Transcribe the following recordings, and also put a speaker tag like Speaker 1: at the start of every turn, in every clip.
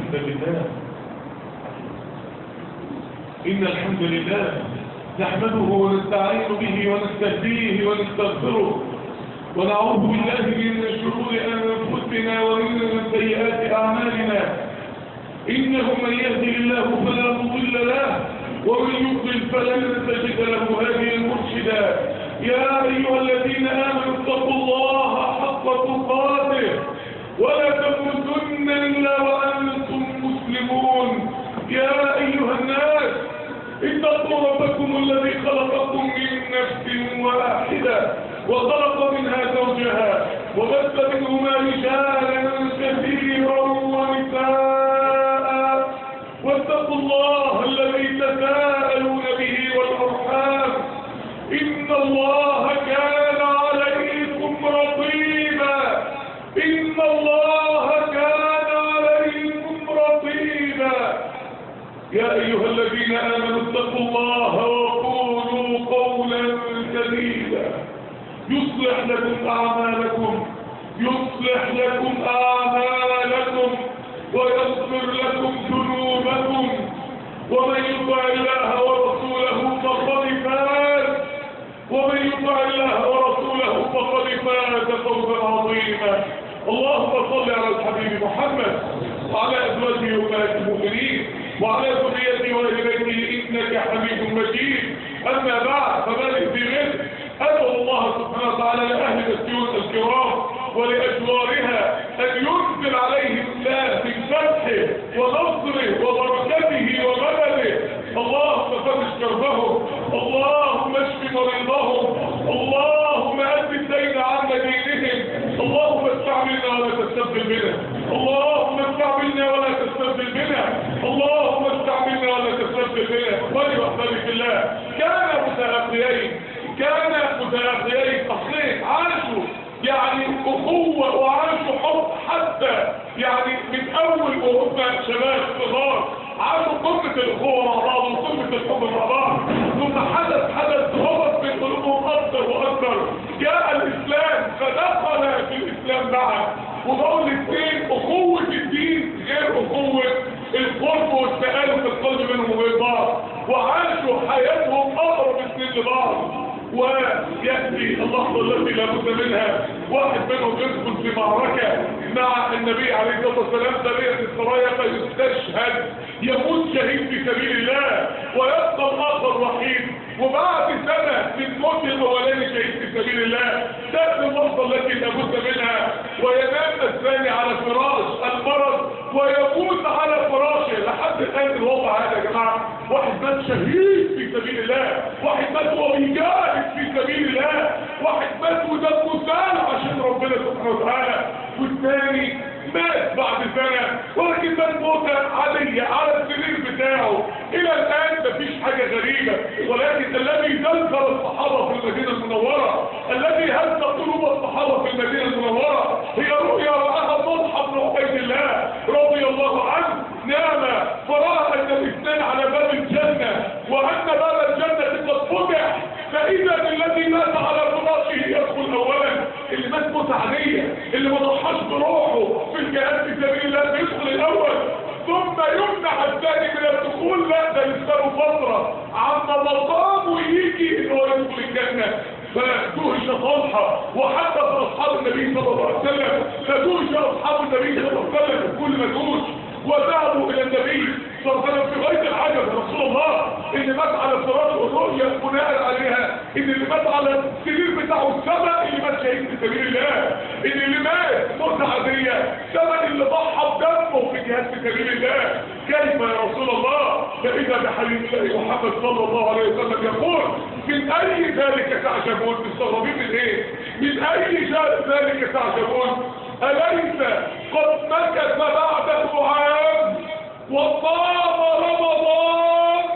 Speaker 1: إن الحمد لله نحمده ونستعين به ونستهديه ونستغفره ونعوذ بالله من شرور أنفسنا ومن سيئات أعمالنا. إنه من يهدي الله فلا مضل له ومن يضلل فلن تجد له هاديا مرشدا. يا أيها الذين آمنوا اتقوا الله حق تقاته ولا تموتن إلا وأنتم مسلمون. يا أيها الناس اتقوا ربكم الذي خلقكم من نفس واحدة وخلق منها زوجها وبث منهما رجالا كثيرا ونساء واتقوا الله الذي تساءلون به والأرحام إن الله كان عليكم رقيبا. إن الله كان عليكم رقيبا. يا أيها الذين آمنوا اتقوا الله وقولوا قولا سديدا يصلح لكم أعمالكم ويغفر لكم ذنوبكم ومن يطع الله ورسوله فقد فوزا عظيما. اللهم صل على الحبيب محمد وعلى أزواجه وأمهات المؤمنين وعلى ذريته وأهل بيته إنك حميد مجيد. أما بعد فبارك في رزق. أسأل الله سبحانه وتعالى لأهل السيول الكرام ولأجوارها أن ينزل عليهم الله من فتحه ونصره وبركته ومدده. اللهم فرج كربهم، اللهم اشف مريضهم، اللهم أد الدين عن دينهم، اللهم استعملنا ولا تستبدل بنا، اللهم استعملنا ولا تستبدل بنا، اللهم استعملنا ولا تستبدل بنا. ولوحدك الله كان متأخيين أصلين عاشوا يعني أخوة وعاشوا حب حتى يعني من أول وهم شباب صغار عاشوا قمة الأخوة مع بعض وقمة الحب مع بعض. ثم حدث غضب في قلوبهم أكثر وأكثر. جاء الإسلام فدخل في الإسلام معا وبقوا الاثنين أخوة الدين غير أخوة القرب والتآلف القلب بينهم وبين بعض، وعاشوا حياتهم أقرب اثنين لبعض. ويأتي اللحظة التي لابد منها واحد منهم يدخل في معركة مع النبي عليه الصلاة والسلام سرية السرايا فيستشهد يموت شهيد في سبيل الله ويبقى الآخر وحيد. وبعد سنة من موت الأولاني شهيد في سبيل الله تأتي اللحظة التي لابد منها وينام الثاني على فراش المرض ويموت على فراشه. لحد الآن الوضع هذا يا جماعة، واحد مات شهيد في سبيل الله، واحد مات وهو يجاهد في سبيل الله، واحد مات ودمه سال عشان ربنا سبحانه وتعالى، والثاني مات بعد سنة ولكن مات موتة عادية على السرير بتاعه. إلى الآن مفيش حاجة غريبة، ولكن الذي زلزل الصحابة في المدينة المنورة، الذي هز قلوب الصحابة في المدينة المنورة هي رؤيا رآها طلحة بن عبيد الله رضي الله عنه. نام فرأى أن الاثنان على باب الجنة وأن باب الجنة قد فتح، فإذا الذي مات على فراشه يدخل أولا. اللي مات موتة عادية، اللي ما ضحاش بروحه في الجهاد في سبيل الله بيدخل الأول، ثم يمنع الثاني من الدخول. لا ده يستنوا فترة عما مقامه يجي إنه يدخل الجنة. فدهش طلحة وحتى في أصحاب النبي صلى الله عليه وسلم، فدهش أصحاب النبي صلى الله عليه وسلم كل ما دهش وذهبوا إلى النبي صلى الله عليه وسلم في غاية العجب. يا رسول الله اللي مات على فراش الرؤيا بناء عليها إن اللي مات على السرير بتاعه السبب اللي مات شهيد في سبيل الله، إن اللي مات موتة عادية سبب اللي ضحى بدمه في جهاد في سبيل الله. كيف يا رسول الله؟ فإذا بحبيب الله محمد صلى الله عليه وسلم يقول من أي ذلك تعجبون؟ مستغربين من إيه؟ من أي ذلك تعجبون؟ أليس قد مكث بعده عام وصام رمضان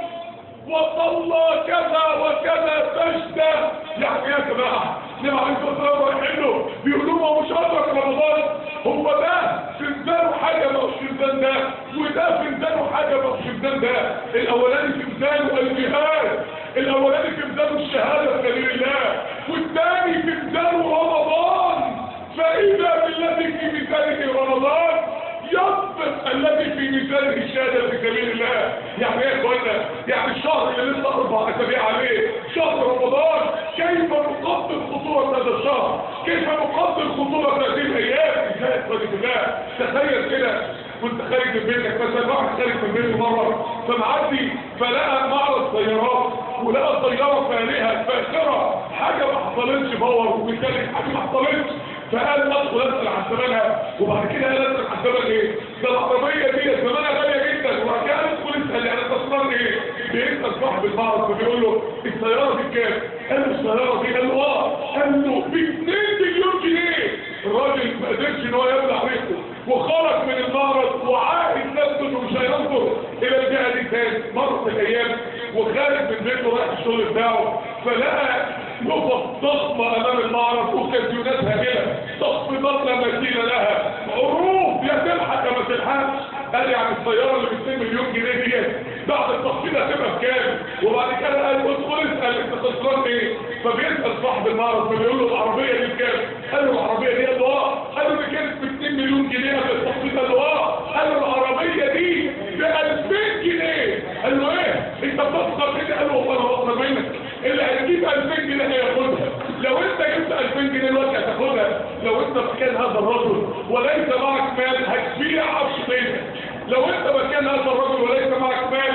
Speaker 1: وصلى كذا وكذا سجدة؟ يعني يا جماعة لما عليه الصلاة والسلام رايحين له بيقولوا له مش أدرك رمضان، هو ده في ميزانه حاجة ما في ميزان ده، وده في ميزانه حاجة ما في ميزان ده. الأولاني في ميزانه الجهاد، الأولاني في ميزانه الشهادة في سبيل الله، والثاني في ميزانه رمضان. فإذا بالذي في ميزانه رمضان يطلع الذي في ميزان الشهاده في سبيل الله. يعني ايه يا اخوانا؟ يعني الشهر اللي لسه 4 اسابيع عليه، شهر رمضان، كيف نقدر خطوره هذا الشهر؟ كيف نقدر خطوره هذه الايام؟ ازاي يا اخواني بالله؟ تخيل كده كنت خارج من بيتك مثلا، واحد خارج من بيته مره فمعدي فلقى معرض سيارات، ولقى طياره فارهه فاخره، حاجه ما حصلتش، باور وبالتالي حاجه ما حصلتش، فقال ادخل اسال عن ثمنها. وبعد كده قال اسال عن ثمن ايه؟ ده العربيه دي ثمنها غاليه جدا. وبعد كده ادخل اسال يعني خسران ايه؟ بيسال صاحب المعرض فبيقول له السياره دي بكام؟ قال له السياره دي، قال له قال له ب 2 مليون جنيه. الراجل ما قدرش ان هو يبلع ريحه وخرج من المعرض وعاهد نفسه انه مش هينظر الى الجهه دي تاني. مرت الايام وخارج من بيته رايح الشغل بتاعه، فلقى نقط ضخمه امام المعرض وكازيونات هائله، تخفيضات لا مثيل لها، عروض يا تلحق يا ما تلحقش. قال يعني السياره اللي ب 2 مليون جنيه دي بعد التخفيض هتبقى بكام؟ وبعد كده قال ادخل اسال انت خسران ايه؟ فبيسال صاحب المعرض فبيقول له العربيه دي بكام؟ قال له العربيه دي، قال له قال له دي كانت ب 2 مليون جنيه قبل التخفيض. قال له قال له العربيه دي ب 2000 جنيه. قال له ايه؟ انت بتفخر كده؟ قال له والله انا بفخر منك، اللي هتجيب 2000 جنيه هياخدها. لو انت جبت 2000 جنيه دلوقتي هتاخدها. لو انت مكان هذا الرجل وليس معك مال هتبيع عفش بيتك. لو انت مكان هذا الرجل وليس معك مال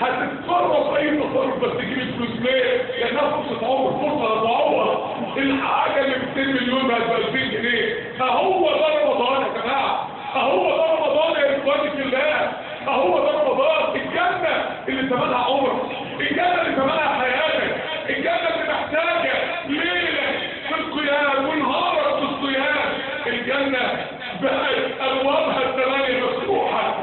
Speaker 1: هتتصرف اي تصرف بس تجيب الفلوس. ليه؟ لانها فرصه عمر، فرصه لتعوض الحاجه اللي ب 2 مليون بقت ب 2000 جنيه. اهو ده رمضان يا جماعه، اهو ده رمضان يا اخواني في الله، اهو ده رمضان. الجنه اللي ثمنها عمر، الجنه اللي ثمنها حياتك، الجنه اللي محتاجه ليله في القيام ونهارك في الصيام. الجنه بقت ابوابها الثمانيه مفتوحه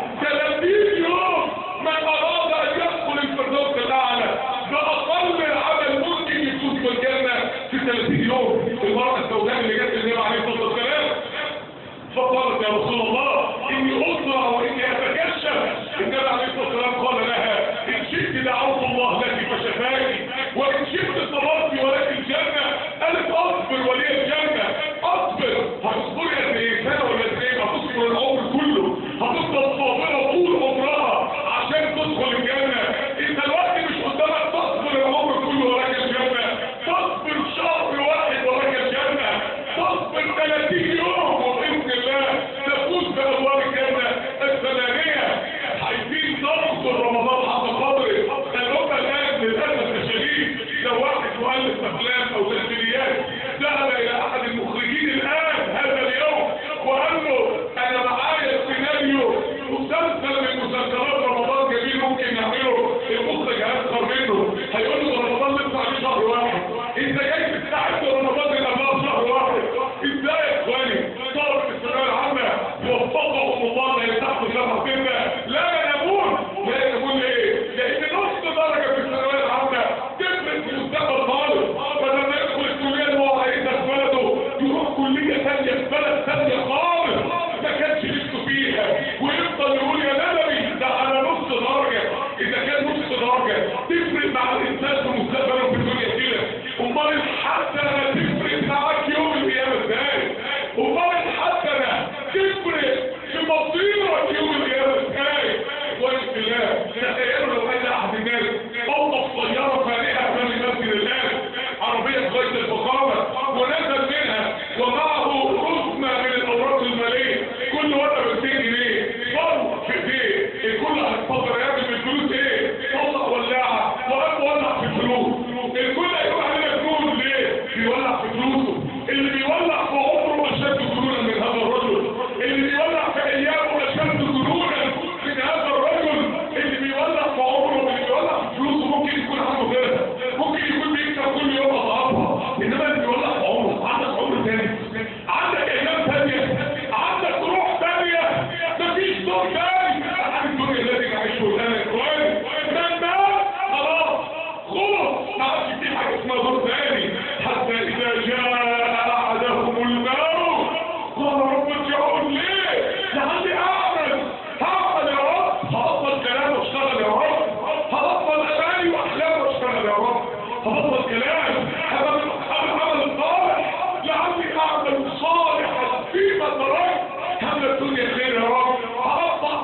Speaker 1: 30 يوم. من اراد ان يدخل الفردوس الاعلى باقل عمل ممكن يفوز بالجنه في 30 يوم. المراه السوداء اللي جت النبي عليه الصلاه والسلام فقالت يا رسول الله اني اسرع واني اتكشف. النبي عليه الصلاه والسلام قال لها ان شئت دعوت الله لك فشفاك، وان شئت صبرت ولك الجنه. قالت اصبر ولي الجنه. اصبر، هتصبري قد ايه؟ سنه ولا قد ايه؟ هتصبر العمر كله، هتفضل صابره طول عمرها عشان تدخل الجنه. انت الوقت مش قدامك تصبر العمر كله ولك الجنه، تصبر شهر واحد ولك الجنه، تصبر 30 يوم وباذن الله تفوز بابواب الجنه الثمانيه. عايزين ننصر رمضان حق قدره. الامه الان للاسف الشديد لو واحد مؤلف افلام او تمثيليات ذهب الى احد المخرجين الان هذا اليوم وقال له انا معايا سيناريو مسلسل من مسلسلات رمضان جميل ممكن نعمله، المخرج هيسخر منه، هيقول له رمضان لسه عليه شهر واحد، انت جاي تستعد رمضان اللي قبلها شهر واحد. ازاي يا اخواني؟ طلبه الثانويه العامه وفقهم الله لا يستحقوا شهر كده لا ينامون. لا ينامون ليه؟ لان نص درجه في الثانويه العامه تفرق في المستقبل خالص. بدل ما يدخل الكليه اللي هو عايزها في بلده يروح كليه ثانيه في بلد ثانيه خالص ما كانش نفسه فيها، ويفضل يقول يا ندمي ده على نص درجه. اذا كان نص درجه تفرق مع الانسان في مستقبله في الدنيا كده، امال الحسنه تفرق معاك يوم القيامه ازاي؟ امال الحسنه تفرق في مصيرك يوم القيامه ازاي؟ وفي الله تخيلوا لو قال احد الناس اوقف سياره فارهه امام المسجد الان، عربيه غايه الفخامه، ونزل منها ومعه رسمه من الاوراق الماليه كل ورقه ب 200 جنيه، فرق في ايديه. الكل هيتفضل يعمل بالفلوس ايه؟ طلع ولاعه وقام ولع في الفلوس. الكل هيقول علينا جنون ليه؟ بيولع في فلوسه. اللي بيولع في عمره اشد جنونا من هذا الرجل، اللي بيولع في ايامه اشد جنونا من هذا الرجل، اللي بيولع في عمره واللي بيولع في فلوسه ممكن يكون عنده غيرها، ممكن يكون بيكسب كل يوم اضعافها، انما اللي بيولع في عمره عندك عمر ثاني، عندك ايام ثانيه، عندك روح ثانيه، مفيش دور ثاني عن الدنيا التي نعيشه الان يا اخواني. من مات خلاص خلص، ما عادش في حاجه اسمها دور ثاني. حتى اذا جاء احدهم الموت قال رب ارجعون ليه؟ لعلي اعمل. هعمل يا رب، هبطل كلام واشتغل يا رب، هبطل اماني واحلام واشتغل يا رب، هبطل كلام، هعمل عمل صالح، لعلي اعمل صالحا فيما تركت. همنا الدنيا خير يا رب، هقطع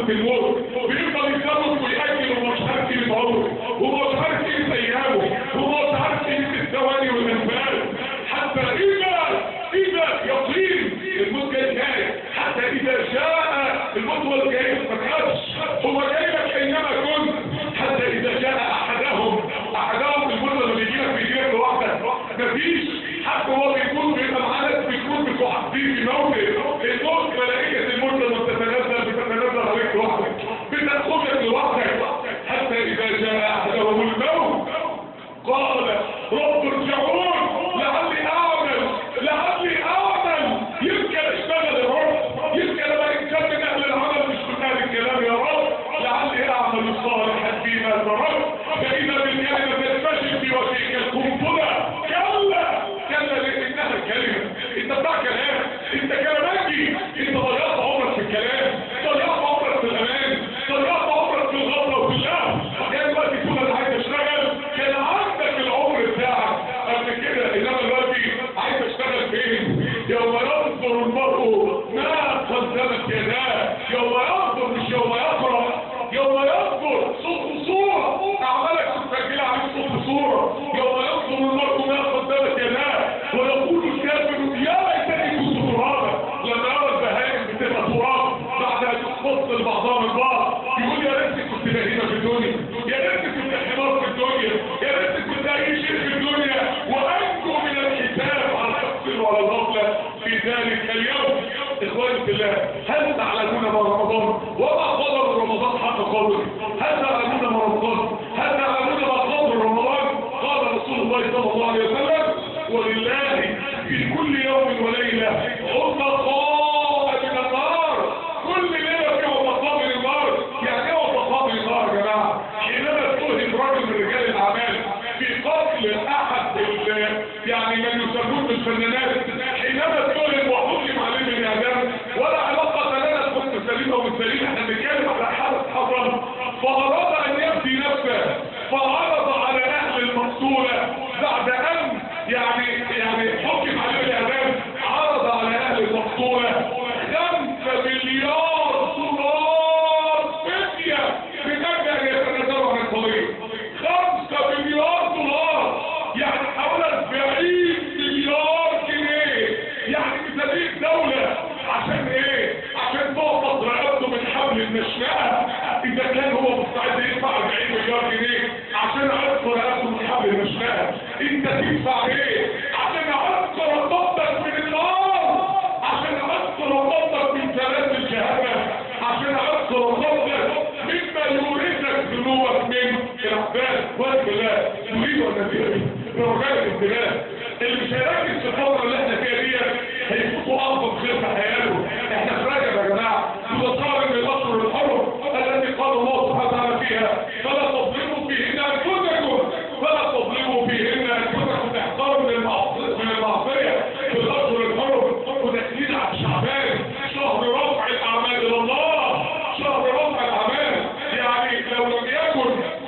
Speaker 1: سكرة الموت، بيفضل يتلوث ويأكل ومش عارف ايه عمره، ومش عارف ايه ايامه، ومش عارف ايه الثواني والانفاس، حتى إذا يقين الموت جاي، حتى إذا جاء الموت والجاي ما تخافش، هو جاي لك أينما كنت، حتى إذا جاء أحدهم الموت لما بيجي لك بيجي لك لوحدك، مفيش حتى هو بيبقى معاه ناس بيكون بتحديه في موته، الموت ملائكة الموت لما بتتنزل عليك لوحدك، بتاخدك لوحدك، حتى إذا جاء أحدهم الموت قال رب ارجعون لعلي اعمل، يمكن اشتغل يا رب، يمكن ابقى انسان من اهل العمل مش من اهل الكلام يا رب، لعلي اعمل صالحا فيما تركت، فاذا بالكلمه تنفجر في وجهك القنبله، كلا لانها الكلمه، انت بتاع كلام، انت كلامجي، انت ضيعت عمرك في الكلام، ضيعت عمرك في الامان، ضيعت عمرك في الغفله وفي اللهو، وكان دلوقتي تقول انا عايز اشتغل، كان عندك العمر بتاعك قبل كده، انما دلوقتي عايز اشتغل فين؟ يوم ينظر المرء ما قدمت يداه، يوم ينظر مش يوم يقرأ، يوم ينظر صورة اعمالك تسجل عليك صورة، يوم ينظر المرء ما قدمت يداه ويقول الكافر يا ليتني كنت ترابا، لما يرى البهائم بتبقى تراب بعد ان تفصل بعضها من بعض، يقول يا ريتني كنت بهيمة في الدنيا، يا ريتني كنت حمار في الدنيا، يا ريتني كنت اي شيء في الدنيا، وانجو من الحساب على التقصير وعلى الغفلة في ذلك اليوم. اخواني في الله، هل تعلمون ما رمضان وما قدر رمضان حق قوله؟ هل تعلمون ما رمضان؟ هل تعلمون ما قدر رمضان؟ قال رسول الله صلى الله عليه وسلم ولله في كل يوم وليلة عتقاء من النار، كل ليلة في عتقاء من النار. يعني ايه عتقاء من النار يا جماعة؟ حينما اتهم رجل من رجال الاعمال في قتل احد يعني من يسمون بالفنانات، حينما اتهم وحكم عليه بالاعدام، ولا علاقة لنا كنت سليمة ومش سليمة، احنا بنتكلم على حدث حصل، فاراد ان يبدي نفسه فعرض على اهل المقتولة بعد ان يعني حكم عليه بالاعدام، عرض على اهل المقتولة 5 مليار دولار فدية من اجل ان يتنازلوا عن القضية. 5 مليار دولار يعني حوالي 40 مليار جنيه، يعني ميزانية دولة، عشان ايه؟ عشان تقبض رقبته من حبل المشنقة. اذا كان هو مستعد يدفع 40 مليار جنيه عشان عرض رقبته من حبل المشنقة، انت تدفع ايه؟ عشان عرض رقبتك من النار، عشان عرض رقبتك من سلاسل جهنم، عشان عرض رقبتك مما يورثك ذنوبك من العباد. والله نريد ان نبيه برجاء الانتباه، اللي مش هيركز في الفترة اللي احنا فيها دي هيفوتوا اعظم خير في حياته. احنا في رجب يا جماعة، وصار من الاشهر الحرم التي قال الله سبحانه وتعالى فيها فلا تظلموا فيهن انفسكم، فلا تظلموا فيهن انفسكم، احذروا من المعصية في الاشهر الحرم، وداخلين على شعبان، شهر رفع الاعمال الى الله، شهر رفع الاعمال. يعني لو لم يكن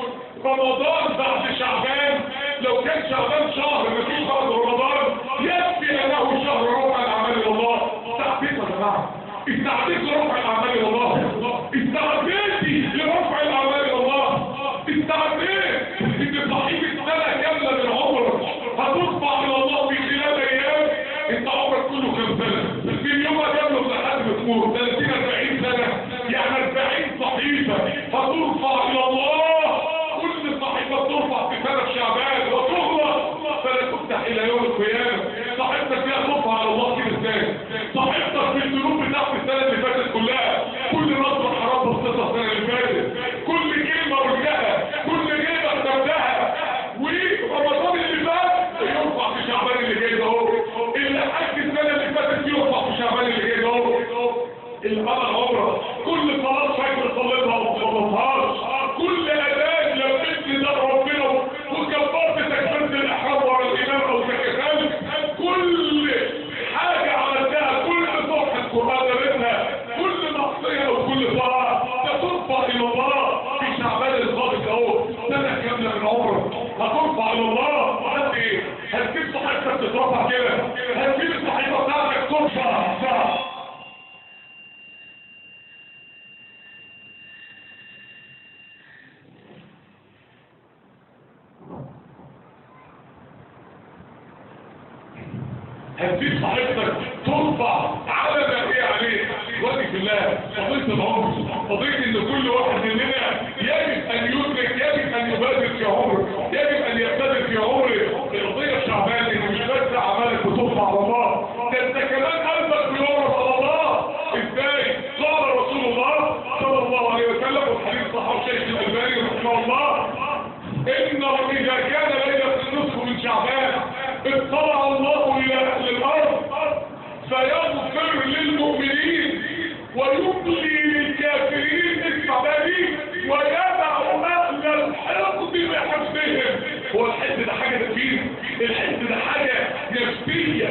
Speaker 1: رمضان بعد شعبان، لو كان شعبان شهر مفيش بعد رمضان، يكفي انه شهر رفع الاعمال الى الله. استعديت يا جماعه، استعديت لرفع الاعمال الى الله، استعديتي لرفع الاعمال الى الله، استعديت ان صحيفه سنه كامله من عمرك هترفع الى الله في خلال ايام. انت عمرك كله كام سنه؟ في يوم هتبلغ لحد ما تموت 30 40 سنه، يعني 40 صحيفه هترفع الى الله، كل صحيفه ترفع في سنه شعبان وتغلق فلا تفتح الى يوم القيامه. صحيفتك فيها ترفع على الله كده ازاي؟ صحيفتك في الذنوب بتاعت السنه اللي فاتت كلها، كل نظره حرام بصيتها السنه اللي فاتت، كل كلمه قلتها، كل غيبه اخترتها، ورمضان اللي فات يرفع في شعبان اللي جاي ده اهو، اللي حج السنه اللي فاتت يرفع في شعبان اللي جاي ده اهو، اللي عمل عمره، كل صلاه فجر صليتها وما صليتهاش، كل اذان لبيت نداء ربنا وكبرت تكبيره الاحرام ورا الامام او تكفلت، كل حاجه عملتها، كل صفحه قران قريتها، كل معصيه وكل طاعه ترفع الى الله في شعبان القادم اهو، سنه كامله من عمرك هترفع الى الله. هتجيب صحيفتك تترفع كده، هتجيب الصحيفه بتاعتك ترفع. هتسيب صاحبتك ترفع على ما ايه عليه. اخواني في الله، قضيه العمر، قضيه ان كل واحد مننا يجب ان يدرك، يجب ان يبادر في عمره، يجب ان يبتدر في عمره. القضيه الشعبانيه اللي مش بس اعمالك بترفع على الله، ده انت كمان قلبك بيعرف على الله. ازاي؟ قال رسول الله صلى الله عليه وسلم، والحديث صححه الشيخ الالباني رحمه الله، انه اذا كان ليله النصف من شعبان اطلع الله الى اهل الارض فيغفر للمؤمنين ويملي للكافرين الشعبانين ويدع اهل الحقد بحقدهم. هو الحقد ده حاجه نفسيه، الحقد ده حاجه نفسيه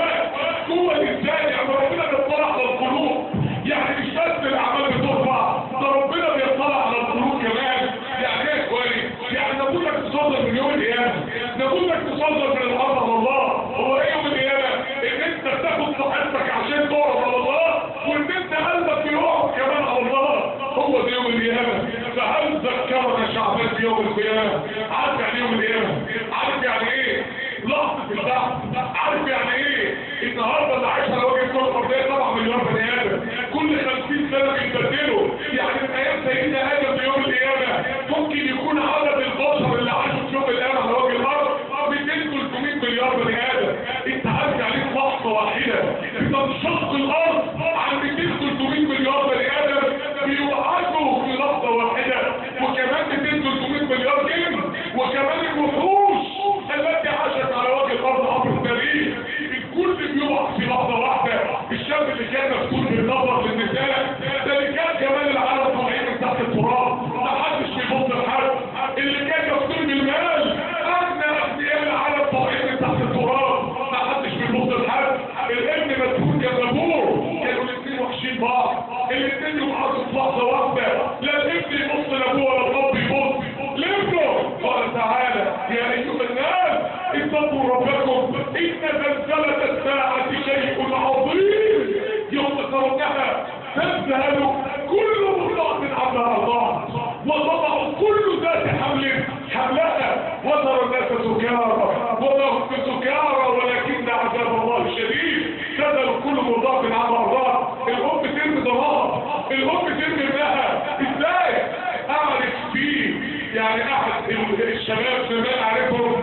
Speaker 1: جوه الانسان. يعني ربنا بيطلع على القلوب، يعني مش بس الاعمال بترفع، ده ربنا بيطلع على القلوب كمان. يعني ايه كويس؟ يعني نقولك تصدر من يوم القيامه، نقولك تصدر من الارض على الله. هو ايه يوم القيامه؟ ان انت تاخد صحتك عشان تقعد على الله، وان انت قلبك يقعد كمان على الله. هو ده يوم القيامه. فهل ذكرنا شعبان في يوم القيامه؟ عارف يعني يوم القيامه؟ عارف يعني ايه لحظه البعث؟ عارف يعني ايه النهارده اللي عايش على وجه الكره الارضيه 7 مليار بني ادم كل 50 سنه بيتبدلوا؟ يعني من ايام سيدنا ادم في يوم القيامه ممكن يكون عدد البشر اللي عاشوا في يوم القيامه على وجه الارض 200-300 مليار بني ادم. انت عارف يعني ايه لحظه واحده بتنشق الارض عن 200-300 مليار بني ادم بيوقفوا في لحظه واحده، وكمان 200-300 مليار جن، وكمان الوحوش التي عاشت على وجه الارض عبر التاريخ. الكل بيقع في لحظه واحده. الشاب اللي كان مفتون بالنظر للنساء ده اللي كان كمان العالم طالعين من تحت التراب، ما حدش بيبص لحد. اللي كان مفتون بالمال اغنى اغنياء العالم طالعين من تحت التراب، ما حدش بيبص لحد. الابن مدفون جنب ابوه، كانوا الاثنين وحشين بعض، الاثنين يقعدوا في لحظه واحده، لا الابن يبص لابوه ولا الاب يبص لابنه. قال تعالى يا ايها الناس اتقوا ربكم ان زلزله الساعه شيء عظيم يوم ترونها تذهل كل مرضعه عما ارضعت وتضع كل ذات حمل حملها وترى الناس سكارى وما هم بسكارى ولكن عذاب الله شديد. تذهل كل مرضعه عما ارضعت. الام ترمي ضمها، الام ترمي ابنها. ازاي؟ اعرف فيه يعني احد الشباب زمان عارفهم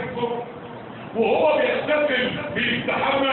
Speaker 1: وهو بيغتسل بيستحمى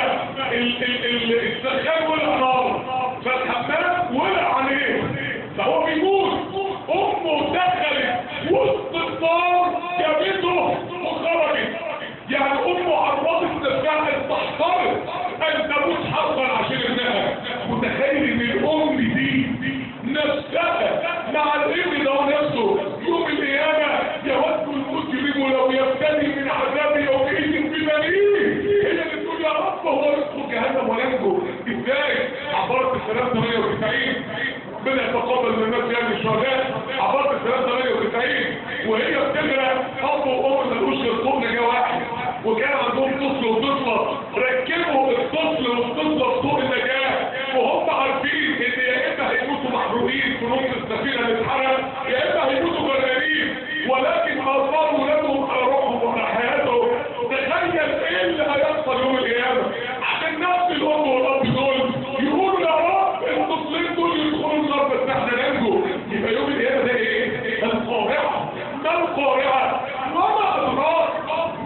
Speaker 1: السخان ولع نار، فالحمام ولع عليه فهو بيموت. امه دخلت وسط النار جابته وخرجت. يعني امه عرضت نفسها استحضرت ان تموت حقا عشان ابنها. متخيل ان الام دي نفسها مع الابن ده نفسه يوم القيامه يود المسلم لو يفتدي من عذاب يومئذ ببنيه. هي اللي تقول يا رب هو يدخل جهنم وينجو. ازاي؟ عباره السلام 98 ربنا يتقبل من الناس يعني الشهداء. عباره السلام 98 وهي بتغرق اب وام ملوش غير نجاه واحد، وكان عندهم طفل وطفله، ركبوا الطفل والطفله في طوق النجاه وهم عارفين ان يا اما هيموتوا محروقين في نص السفينه اللي اتحرق يا اما هيموتوا غرقانين، ولكن اثار ولادهم على روحهم وعلى حياتهم. تخيل ايه اللي هيحصل يوم القيامه عشان نفس الام والاب دول يقولوا يا رب الطفلين دول يدخلوا النار بس احنا ننجو. يبقى يوم القيامه ده ايه؟ القارعه. ما القارعه؟ وما ادراك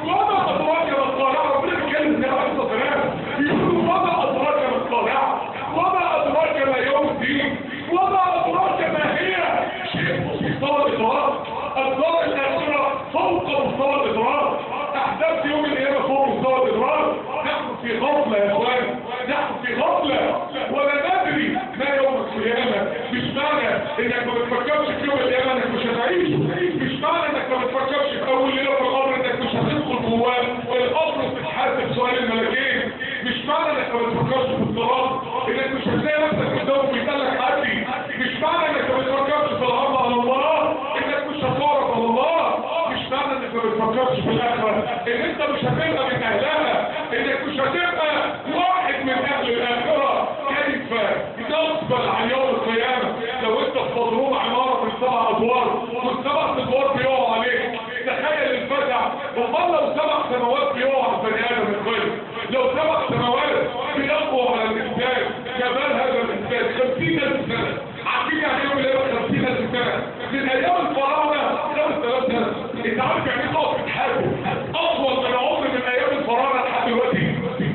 Speaker 1: ما القارعه؟ ربنا بيتكلم النبي عليه الصلاه والسلام يقول وما ادراك ما القارعه، وما ادراك ما يوم الدين، وما ادراك ما هي. شيء مستوى الادراك. الدار الاخره فوق مستوى الادراك. احداث يوم القيامه فوق مستوى الادراك. نحن في غفله يا اخوان، نحن في غفله ولا ندري ما يوم القيامه. مش معنى انك ما بتفكرش في يوم القيامه انك مش هتعيش، مش معنى انك ما بتفكرش في اول ليله في القبر انك مش هتدخل جواه القبر وتتحاسب سؤال الملكين، مش معنى انك ما بتفكرش في الصراط انك مش هتلاقي نفسك قدامه بيسالك عدي، مش معنى انك ما بتفكرش في العرض على الله انك مش هتعرف على الله، مش معنى انك ما بتفكرش في الاخره ان انت مش هتبقى من اهلها، انك مش هتبقى واحد من اهل الاخره. كيف تصبر على يوم القيامه لو انت في مضروب عماره من 7 ادوار وال7 ادوار بيقعوا عليك؟ تخيل الفزع. والله لو 7 سماوات بيقعوا على البني ادم القيم، لو 7 سماوات 50,000 سنة. عارفين يعني ايه ولادة 50,000 سنة؟ من ايام الفراعنة 5,000 سنة. انت عارف يعني ايه تقف تتحاسب اطول من عمر من ايام الفراعنة لحد دلوقتي؟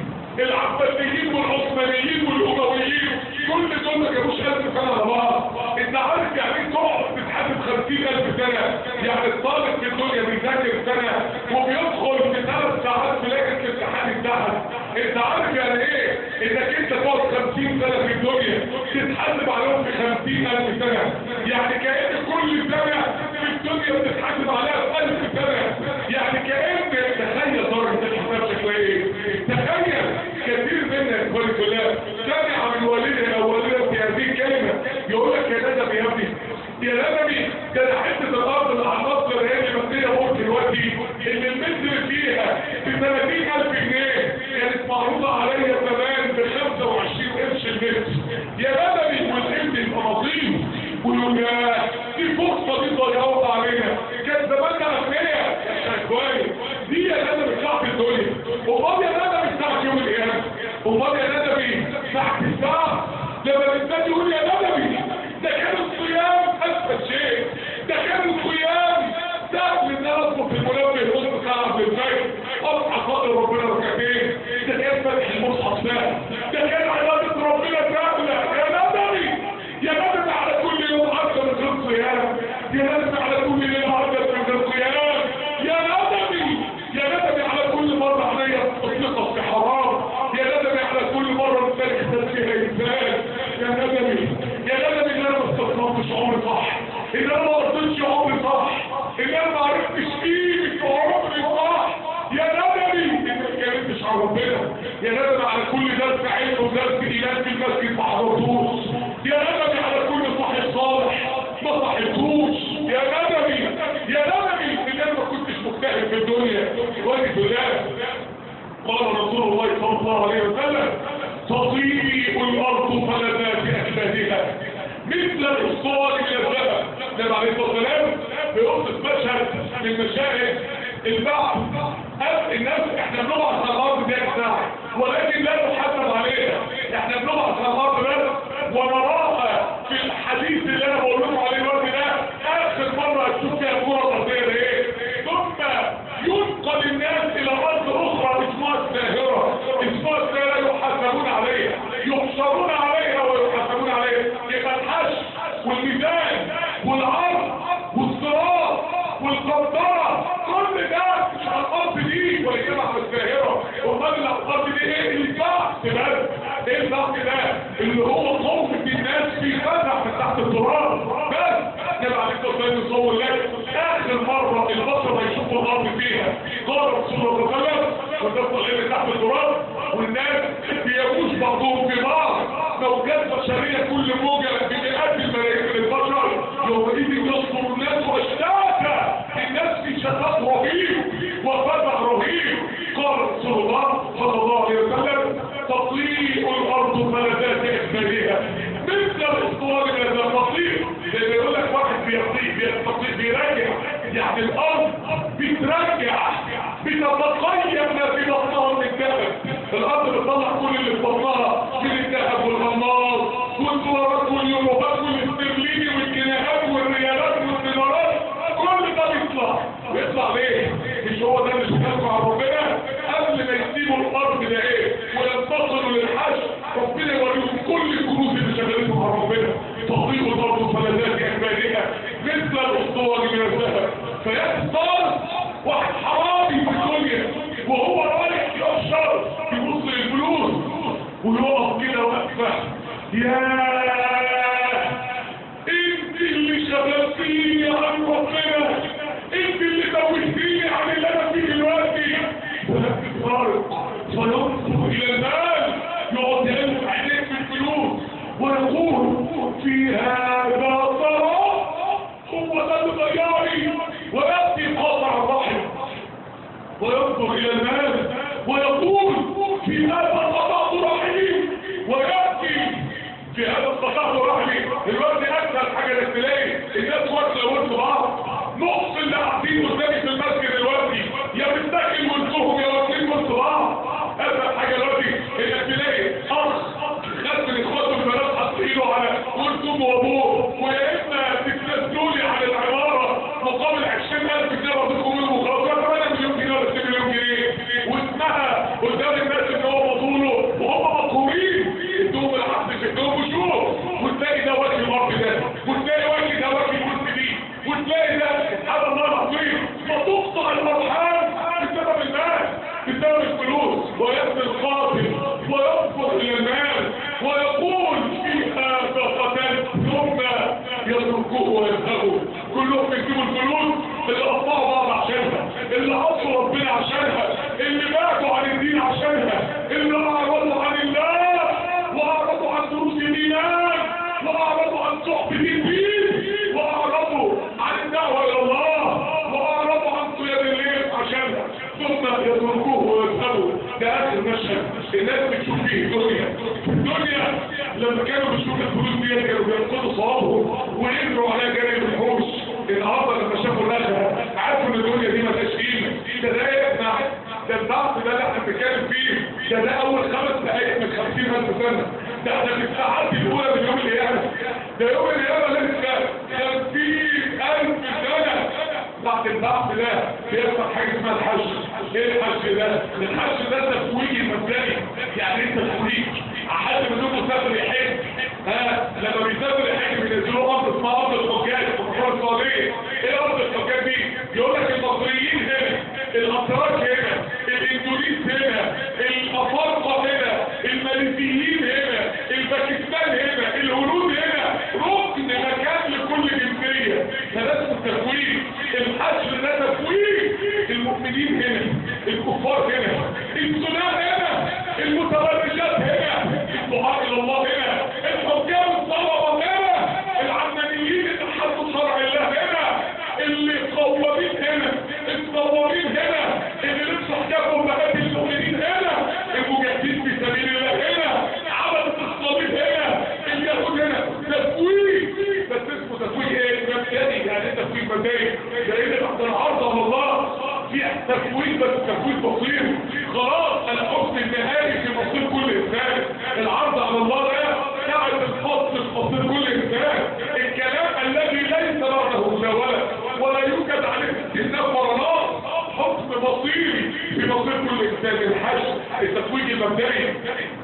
Speaker 1: العباسيين والعثمانيين والامويين كل دول ما جابوش 1000 سنة على بعض. انت عارف يعني ايه تقف تتحاسب 50,000 سنة؟ يعني الطالب في الدنيا بيذاكر سنة وبيدخل في 3 ساعات في لجنة الامتحان الدهب. انت عارف يعني ايه انك انت تقعد 50 سنة في الدنيا تتحاسب عليهم في 50,000 سنة؟ يعني كأن كل سنة في الدنيا بتتحاسب عليها 1000 سنة. يعني كأن تخيل درجة الحساب شكلها ايه؟ تخيل كثير منا اخواني كلها سامع من والدها او والدتي هذه الكلمة يقول لك يا ندم يا ابني يا ندمي ده انا حته الارض اللي على النصر اللي هي مبنيه فوق دلوقتي اللي المتر فيها ب 30,000 جنيه كانت معروضه عليا زمان ب 25 قرش المتر. يا ندمي والابن يبقى نظيف ويقول يا دي فرصه دي ضيعوها علينا كان زماننا اغنياء يا كويس. دي يا ندمي بتاعت الدنيا. امال يا ندمي بتاعت يوم القيامه؟ امال يا ندمي بتاعت الساعه لما الانسان يقول يا ندمي ده كان الصيام اسهل شيء. ده كان الصيام سهل ان انا اطلب في المنبه نص ساعه قبل الفجر اصحى اصلي ربنا ركعتين. ده كان فتح المصحف سهل. ده كان عباده ربنا سهله. يا ندمي يا ندمي على كل يوم عدى من غير صيام. يا ندمي على كل ليله عدت من غير صيام. يا ندمي يا ندمي على كل مره عليا اطلقت في حرام. يا ندمي على كل مره مثال فيها انسان. يا ندمي يا ندمي ان انا ما استثمرتش عمري صح. ان انا ما قضيتش عمري صح. ان انا ما عرفتش قيمه عمري صح. يا ندمي ان ما اتكلمتش عن ربنا. يا ندمي على كل درس علم ودرس ايمان في المسجد ما حضرتوش. يا ندمي على كل صاحب صالح ما صاحبتوش. يا ندمي يا ندمي ان انا ما كنتش مجتهد في الدنيا. واجب الله قال رسول الله صلى الله عليه وسلم تضيء الارض فلذات اكبادها مثل الاسطوانه من الذهب. النبي عليه الصلاه والسلام بيوصف مشهد من مشاهد البعث. الناس احنا بنبعث على الارض دي ساعه ولكن لا نحاسب عليها. احنا بنبعث على الارض بس ونراها في الحديث اللي انا بقول لكم عليه الوقت ده اخر مره هتشوف فيها كره ارضيه ايه. ثم ينقل الناس الى ارض اخرى اسمها الساهره. اسمها الساهره يحاسبون عليها يحشرون عليها ويحاسبون عليها. يبقى الحشر والميزان والعرض والصراط والقنطره كل ده مش على الارض دي ولا كده على الساهره. امال الارض دي ايه؟ البعث بس. ايه البعث ده؟ اللي هو خوف الناس في فتح من تحت التراب بس. كده عليك تصوير نصور لك اخر مره البشر هيشوفوا الارض فيها قال رسول الله صلى الله عليه وسلم وتفضل ايه تحت التراب والناس بيموت بعضهم في بعض. موجات بشريه كل موجه بمئات الملايين من البشر يومئذ يصدر الناس اشتاتا. الناس في شتات رهيب وفزع رهيب. قال رسول الله صلى الله عليه وسلم تطيء الارض فلذات اكبادها مثل الاسطوانه من التطير. لان يقول لك واحد بيطير بيرجع يعني الارض بترجع بتتقيم ما في بطنها من الذهب. الارض بتطلع كل اللي في بطنها من الذهب والالماس والدولارات واليوروات والاسترليني والجنيهات والريالات والدينارات كل ده بيطلع ليه؟ مش هو ده اللي شغال مع ربنا قبل ما يسيبوا الارض ده ايه وينتصروا للحشر ربنا يوريهم كل الكنوز اللي شغالين مع ربنا. تضيء الارض فلذات اكبادها مثل الاسطوانه من الذهب. فيحصل واحد حرامي في الدنيا وهو رايح يقشر يبص للفلوس ويقف كده واقفه. يا انت اللي شغلتيني عن ربنا. انت اللي توهتيني عن اللي انا فيه دلوقتي. ولكن فارق فينظر الى المال يقعد يلف عينيه في الفلوس ويقول في هذا ضرر هو ده اللي ضيعني. وياتي قاطع الرحم وينظر الى المال ويقول في هذا قطعت رحمي. وياتي في هذا قطعت رحمي. دلوقتي اسهل حاجه انك تلاقي الناس واكله وسط بعض. نص اللي قاعدين قدامي في المسجد دلوقتي يا بتاكل وسطهم يا واكلين وسط بعض. اسهل حاجه دلوقتي انك تلاقي اخ خد من اخواته البنات حاطين له على يسيبوا الفلوس، اللي قطعوا بعض عشانها، اللي عصوا ربنا عشانها، اللي بعدوا عن الدين عشانها، اللي اعرضوا عن الله واعرضوا عن دروس الايمان واعرضوا عن صحبه الدين واعرضوا عن الدعوه الى الله واعرضوا عن قيام الليل عشانها، ثم يتركوه ويذهبوا. ده اخر مشهد الناس بتشوف فيه الدنيا لما كانوا بيشوفوا الفلوس دي كانوا بينقضوا صوابهم ويجروا عليها جري الوحوش. النهارده لما شافوا الاخره عرفوا ان الدنيا دي ما فيهاش قيمه. ده يسمع ده الضعف ده اللي احنا بنتكلم فيه، ده اول 5 دقائق من 50,000 سنه، ده احنا في الساعات الاولى من يوم القيامه، ده يوم القيامه لسه 50,000 سنه. بعد الضعف ده بيحصل حاجه اسمها الحج. ايه الحج ده؟ الحج ده تفويج المبدئي، يعني انت تفويج حد منكم مسافر يحج، لما بيسافر يحج بينزلوا ارض اسمها ارض الحجاج في الكره السعوديه. ايه ارض الحجاج دي؟ يقول لك المصريين هنا، الاتراك هنا، الاندونيس هنا، الافارقه هنا، الماليزيين هنا، الباكستان هنا، الهنود هنا، ركن مكان لكل جنسيه. فده اسمه التفويج. الحج ده تفويج. المؤمنين هنا، الكفار هنا، السنان هنا، المتبرجات هنا، الدعاء الى الله هنا، الحكام الطلبه هنا، العلمانيين اللي حطوا شرع الله هنا، اللي قوامين هنا، الصوارين هنا، اللي لبسوا حجاب امهات المؤمنين هنا، المجاهدين في سبيل الله هنا، عبدة الصليب هنا، اليهود هنا. تفويج بس اسمه تفويج ايه؟ مبدئي، يعني ايه تفويج مبدئي؟ لان بعد العرض على الله في تفويج بس تفويج بسيط. خلاص الحكم النهائي في مصير كل انسان. العرض على الله ده ساعة الفصل في مصير كل انسان. الكلام الذي ليس بعده مزاولة ولا يوجد عليه استثناء ولا نقص، حكم مصيري في مصير كل انسان. الحج التفويج المبدئي.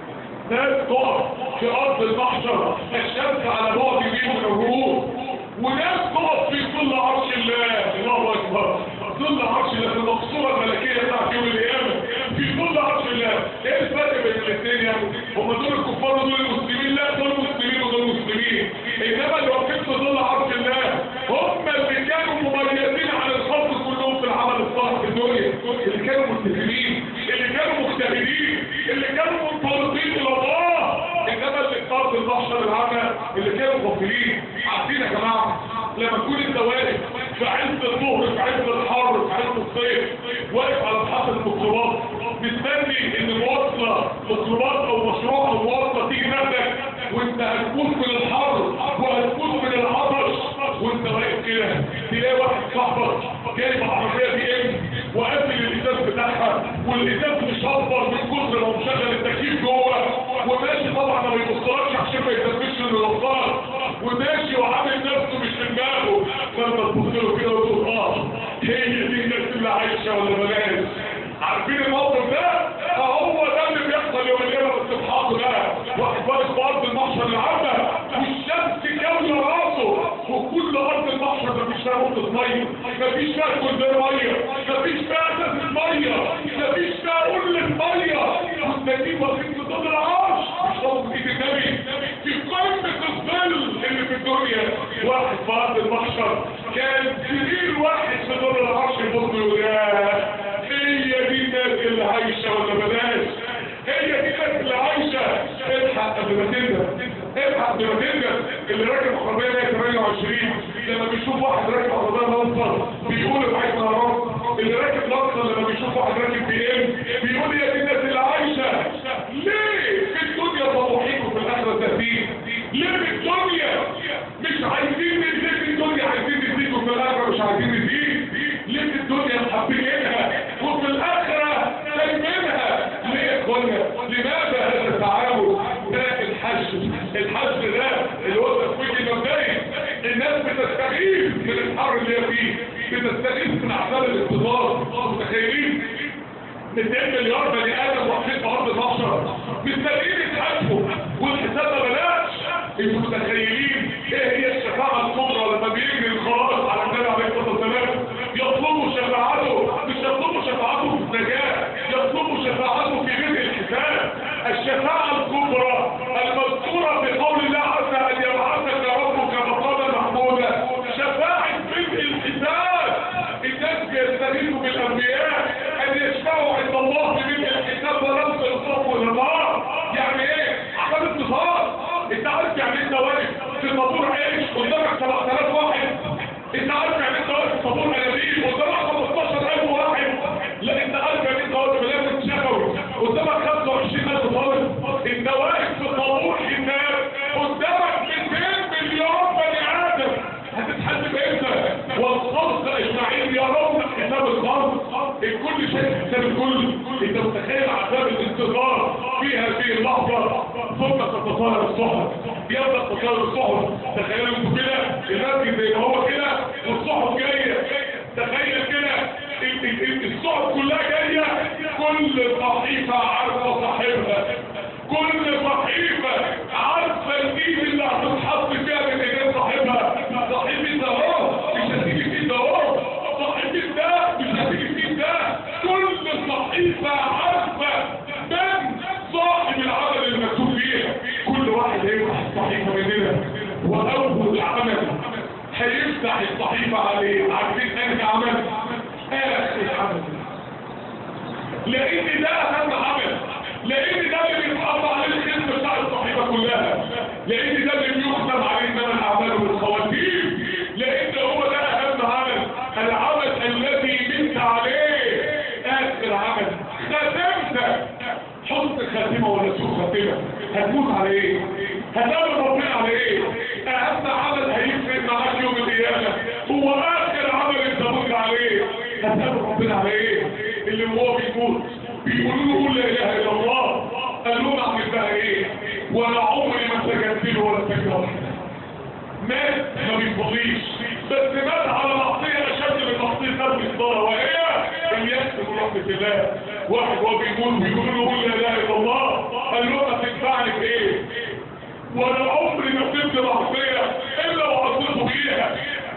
Speaker 1: ناس تقف في ارض المحشر الشمس على بعد يمين من الغروب، وناس تقف في ظل عرش الله. الله اكبر. ظل عرش الله في المقصوره الملكيه بتاعت يوم القيامه، في ظل عرش الله. ايه الفرق بين الاثنين يعني؟ هم دول الكفار ودول المسلمين؟ لا، دول مسلمين ودول مسلمين. انما اللي واقفين في ظل عرش الله هم اللي كانوا مميزين عن الخلق كلهم في العمل الصالح في الدنيا، اللي كانوا ملتزمين، اللي كانوا مجتهدين، اللي كانوا منطلقين الى الله. انما اللي اختار في المحشر العامه اللي كانوا غافلين. عارفين يا جماعه لما تكون انت واقف في عز الظهر، في عز الحر، في عز الصيف، واقف على محطه الميكروباص مستني ان مواصله ميكروباص او مشروع او مواصله تيجي نفسك، وانت هتموت من الحر وهتموت من العطش، وانت واقف كده تلاقي واحد صاحبك جايب عربيه بي ام وقافل الازاز بتاعها، والازاز مشبر من كتر ما مشغل التكييف جوه، وماشي طبعا ما بيبصلكش عشان ما يثبتش انه غلطان، وماشي وعامل نفسه مش في دماغه. فانت تبص له كده وتقول هي دي الناس اللي عايشه ولا بلاش؟ عارفين الموقف ده؟ فهو ده اللي بيحصل يوم القيامه. بس الحق بقى واحد واقف في ارض المحشر العامه والشمس كاويه راسه، وكل ارض المحشر مفيش فيها نقطه ميه، مفيش فيها كوزين ميه، مفيش فيها ازازه ميه، مفيش فيها قله ميه، والنبي واقفين في ظل العرش بيشربوا ايد النبي في قمه الظل اللي في الدنيا. واحد في ارض المحشر كان سرير واحد في ظل العرش يبص يقول هي دي الناس اللي عايشه ولا بلاش؟ هي دي الناس اللي عايشه. الحق قبل ما تندم، الحق قبل ما تندم. اللي راكب عربيه 128 لما بيشوف واحد راكب عربيه لانسر بيقول بعيد نهارات. اللي راكب لانسر لما بيشوف واحد راكب بي ام بيقول هي دي الناس اللي عايشه. ليه في الدنيا طموحين وفي الاخره تهديد؟ ليه في الدنيا مش عايزين نزيد؟ في الدنيا عايزين نزيد وفي الاخره مش عايزين نزيد. ليه في الدنيا محبينها وفي الاخره سايبينها؟ ليه يا اخوانا؟ لماذا هذا التعامل؟ ده الحج. الحج ده اللي هو التفويج المبدئي. الناس بتستغيث من الحر اللي هي فيه، بتستغيث من اعمال الاقتصاد. متخيلين 200 مليار بني ادم واقفين في ارض المحشر مستنيين يتحاسبوا والحساب ما بلاش. انتوا متخيلين ايه هي الشفاعه الكبرى لما بيجري الخلاص على النبي عليه الصلاه والسلام يطلبوا شفاعته؟ مش يطلبوا شفاعته في النجاه، يطلبوا شفاعته في بدء الحساب. الشفاعه الكبرى المذكوره في قول الله عز ان يبعثك ربك مقاما محمودا، شفاعه بدء الحساب عيش قدامك 7000 واحد، انت عارف يعني انت واقف في طابور انابيب قدامك 15000 واحد، لا انت عارف يعني انت واقف في لجنه شفوي قدامك 25000 طالب، انت واقف في طابور حساب قدامك 200 مليون بني ادم، هتتحاسب امتى؟ والخلق اجمعين يرون حساب الخلق، الكل شايف حساب الكل. انت متخيل عذاب الانتظار في هذه اللحظه؟ ثم تتطاير الصحف، يبدا تطاير الصحف. تخيلوا انتوا كده المسجد زي ما هو كده والصحف جايه، تخيل كده الصحف كلها جايه، كل صحيفه عارفه صاحبها، كل صحيفه عارفه الايد اللي هتتحط فيها من ايدين صاحبها. صحيفه ده اهو مش هتيجي فيه ده اهو، صحيفه ده مش هتيجي فيه ده، كل صحيفه عارفه من صاحب العمل اللي مكتوب فيها. كل واحد هيفتح الصحيفه مننا واول عمل هيفتح الصحيفه عليه، عارفين انهي عمل؟ اخر عمل، لان ده اهم عمل، لان ده اللي بيتحط عليه الختم بتاع الصحيفه كلها، لان ده اللي بيختم عليه ثمن الاعمال والخواتيم، لان هو ده اهم عمل، العمل الذي مت عليه، اخر عمل ختمت. حط خاتمه ولا سوء خاتمه، هتموت على ايه؟ هتقابل ربنا على ايه؟ اهم عمل هيفرق معاك يوم القيامه هو اخر عمل انت مت عليه، هتقابل ربنا على ايه؟ اللي هو بيموت بيقولوا له لا اله الا الله، قال لهم اعمل بقى ايه؟ ولا عمري ما سجدت له ولا سجده واحده. مات ما بيصليش، بس مات على معصيه اشد من معصيه قلب الصلاه، وهي اليأس من رحمه الله. واحد وهو بيموت بيقولوا له لا اله الا الله، قال لهم هتنفعني بايه؟ ولا عمري ما سبت معصيه الا وعصيته بيها.